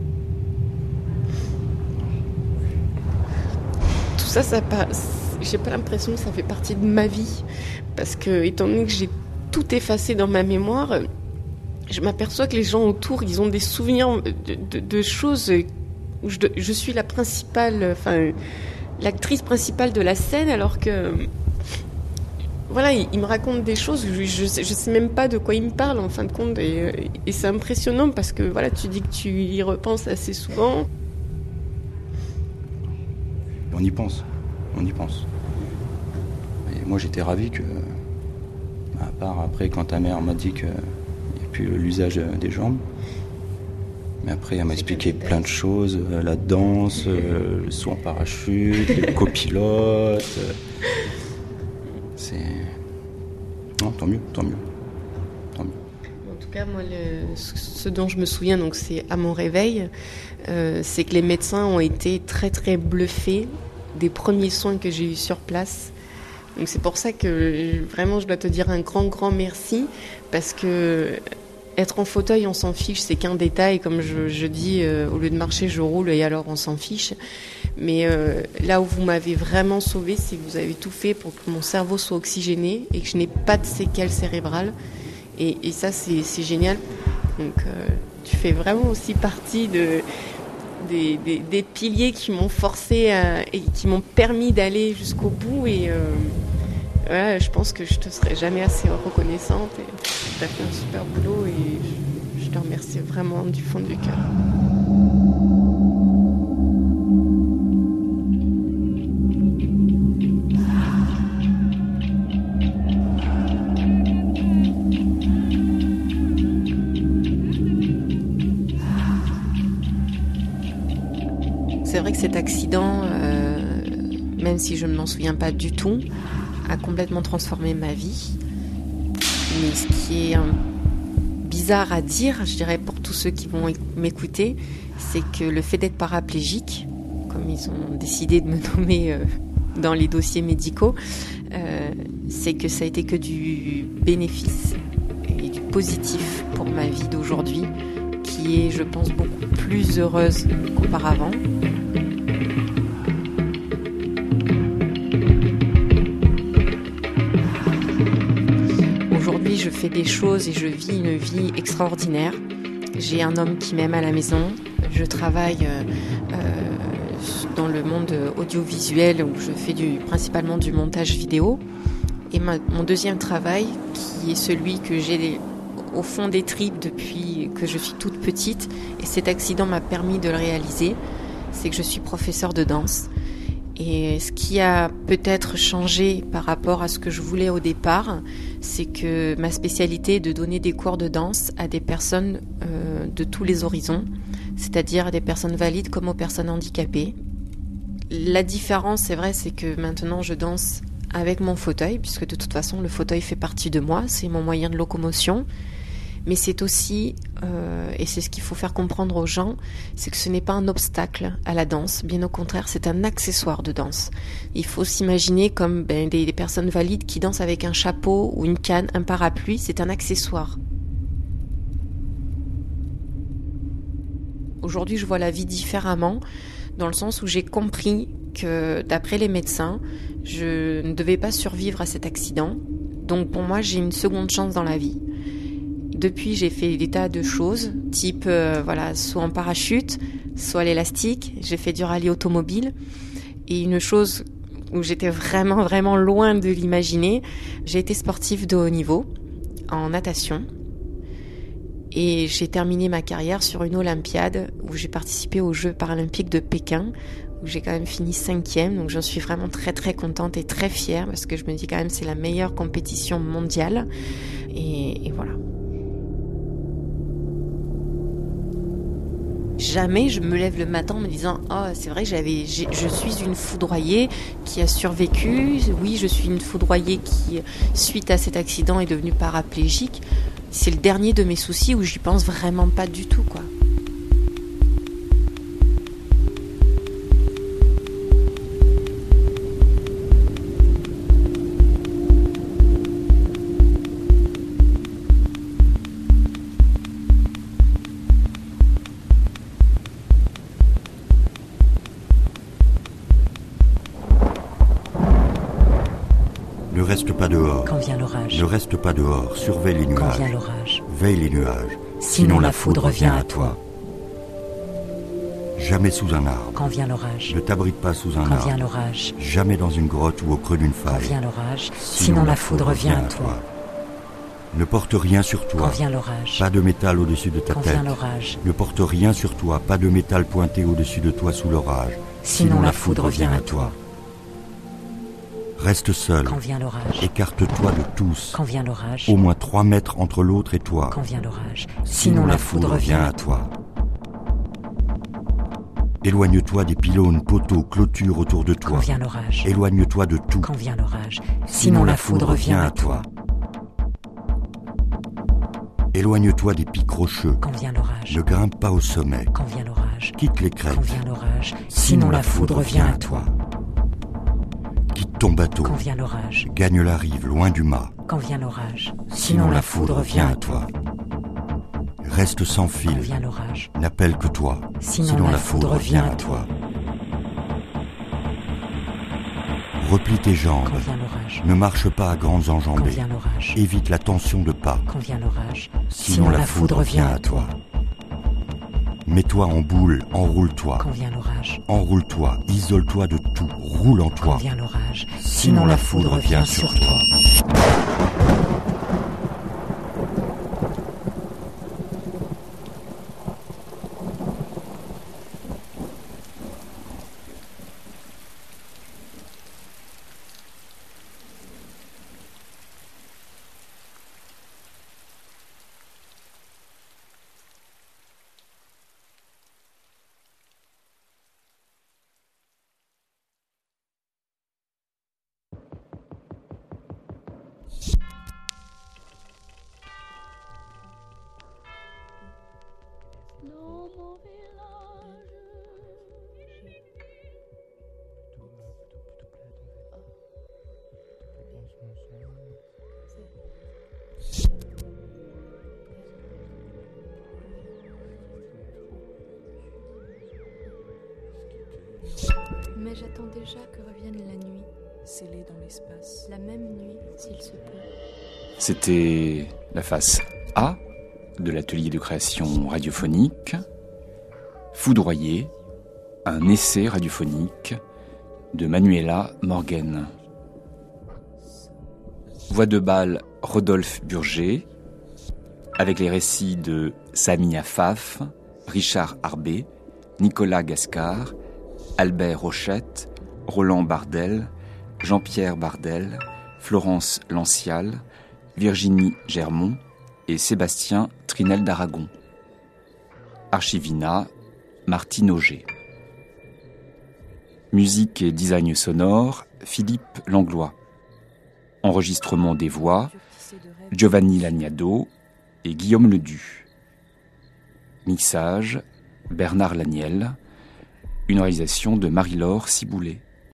Tout ça, j'ai pas l'impression que ça fait partie de ma vie. Parce que, étant donné que j'ai tout effacé dans ma mémoire, je m'aperçois que les gens autour, ils ont des souvenirs de choses où je suis la principale, enfin, l'actrice principale de la scène, alors que, voilà, ils me racontent des choses, je sais même pas de quoi ils me parlent, en fin de compte, et c'est impressionnant parce que, voilà, tu dis que tu y repenses assez souvent. On y pense. Et moi, j'étais ravi que, à part après, quand ta mère m'a dit qu'il n'y a plus l'usage des jambes, mais après, elle m'a expliqué plein de choses, la danse, le saut en parachute, le copilote. C'est... Non, tant mieux. En tout cas, moi, ce dont je me souviens, donc, c'est à mon réveil, c'est que les médecins ont été très, très bluffés des premiers soins que j'ai eus sur place. Donc c'est pour ça que vraiment je dois te dire un grand merci, parce que être en fauteuil on s'en fiche, c'est qu'un détail, comme je dis, au lieu de marcher je roule et alors on s'en fiche. Mais là où vous m'avez vraiment sauvée, c'est que vous avez tout fait pour que mon cerveau soit oxygéné et que je n'ai pas de séquelles cérébrales, et ça c'est génial. Donc tu fais vraiment aussi partie des piliers qui m'ont forcé et qui m'ont permis d'aller jusqu'au bout, et voilà, je pense que je te serai jamais assez reconnaissante, et tu as fait un super boulot et je te remercie vraiment du fond du cœur. C'est vrai que cet accident, même si je ne m'en souviens pas du tout, a complètement transformé ma vie. Mais ce qui est bizarre à dire, je dirais pour tous ceux qui vont m'écouter, c'est que le fait d'être paraplégique, comme ils ont décidé de me nommer dans les dossiers médicaux, c'est que ça a été que du bénéfice et du positif pour ma vie d'aujourd'hui, qui est, je pense, beaucoup plus heureuse qu'auparavant. Aujourd'hui, je fais des choses et je vis une vie extraordinaire. J'ai un homme qui m'aime à la maison. Je travaille dans le monde audiovisuel où je fais principalement du montage vidéo. Et mon deuxième travail, qui est celui que j'ai au fond des tripes depuis que je suis toute petite, et cet accident m'a permis de le réaliser, c'est que je suis professeure de danse. Et ce qui a peut-être changé par rapport à ce que je voulais au départ, c'est que ma spécialité est de donner des cours de danse à des personnes de tous les horizons, c'est-à-dire à des personnes valides comme aux personnes handicapées. La différence, c'est vrai, c'est que maintenant je danse avec mon fauteuil, puisque de toute façon le fauteuil fait partie de moi, c'est mon moyen de locomotion. Mais c'est aussi, et c'est ce qu'il faut faire comprendre aux gens, c'est que ce n'est pas un obstacle à la danse, bien au contraire, c'est un accessoire de danse. Il faut s'imaginer comme des personnes valides qui dansent avec un chapeau ou une canne, un parapluie, c'est un accessoire. Aujourd'hui, je vois la vie différemment, dans le sens où j'ai compris que, d'après les médecins, je ne devais pas survivre à cet accident. Donc pour moi, j'ai une seconde chance dans la vie. Depuis, j'ai fait des tas de choses, type saut en parachute, saut à l'élastique, j'ai fait du rallye automobile. Et une chose où j'étais vraiment loin de l'imaginer, j'ai été sportive de haut niveau en natation. Et j'ai terminé ma carrière sur une Olympiade où j'ai participé aux Jeux paralympiques de Pékin, où j'ai quand même fini 5e. Donc j'en suis vraiment très contente et très fière, parce que je me dis quand même c'est la meilleure compétition mondiale. Et voilà. Jamais je me lève le matin en me disant « Oh, c'est vrai, je suis une foudroyée qui a survécu. Oui, je suis une foudroyée qui, suite à cet accident, est devenue paraplégique. » C'est le dernier de mes soucis où j'y pense vraiment pas du tout, quoi. reste pas dehors. Quand vient l'orage. Ne reste pas dehors, surveille les nuages. Quand vient l'orage. Veille les nuages. Sinon la foudre vient à toi. Jamais sous un arbre. Quand vient l'orage. Ne t'abrite pas sous un arbre. Quand vient l'orage. Jamais dans une grotte ou au creux d'une faille. Quand vient l'orage. Sinon la foudre vient à toi. Ne porte rien sur toi. Quand vient l'orage. Pas de métal au-dessus de ta Quand tête. vient l'orage. Ne porte rien sur toi. Pas de métal pointé au-dessus de toi sous l'orage. Sinon la foudre vient à toi. Reste seul. Quand vient l'orage. Écarte-toi de tous. Quand vient l'orage. Au moins 3 mètres entre l'autre et toi. Quand vient l'orage. Sinon la foudre vient à toi. Éloigne-toi des pylônes, poteaux, clôtures autour de toi. Quand vient l'orage. Éloigne-toi de tout. Quand vient l'orage. Sinon la foudre vient à toi. Éloigne-toi des pics rocheux. Quand vient l'orage. Ne grimpe pas au sommet. Quand vient l'orage. Quitte les crêtes. Quand vient l'orage. Sinon la foudre vient à toi. Quitte ton bateau. Quand vient l'orage. Gagne la rive, loin du mât. Quand vient l'orage. Sinon la foudre vient à toi. Reste sans fil. Quand vient l'orage. N'appelle que toi. Sinon la foudre vient à toi. Replie tes jambes. Quand vient l'orage. Ne marche pas à grandes enjambées. Quand vient l'orage. Évite la tension de pas. Quand vient l'orage. Sinon la foudre vient à toi. Mets-toi en boule, enroule-toi. Quand vient l'orage. Enroule-toi, isole-toi de tout, roule en toi. Quand vient l'orage. Sinon la foudre vient sur toi. Mais j'attends déjà que revienne la nuit, scellée dans l'espace. La même nuit, s'il se peut. C'était la face A de l'atelier de création radiophonique, Foudroyé, un essai radiophonique de Manuela Morgen. Voix de balle Rodolphe Burger, avec les récits de Sami Affaf, Richard Arbé, Nicolas Gascard, Albert Rochette, Roland Bardel, Jean-Pierre Bardel, Florence Lancial, Virginie Germont et Sébastien Trinel d'Aragon. Archivina, Martine Auger. Musique et design sonore, Philippe Langlois. Enregistrement des voix, Giovanni Lagnado et Guillaume Ledu. Mixage, Bernard Laniel. Une réalisation de Marie-Laure Ciboulet.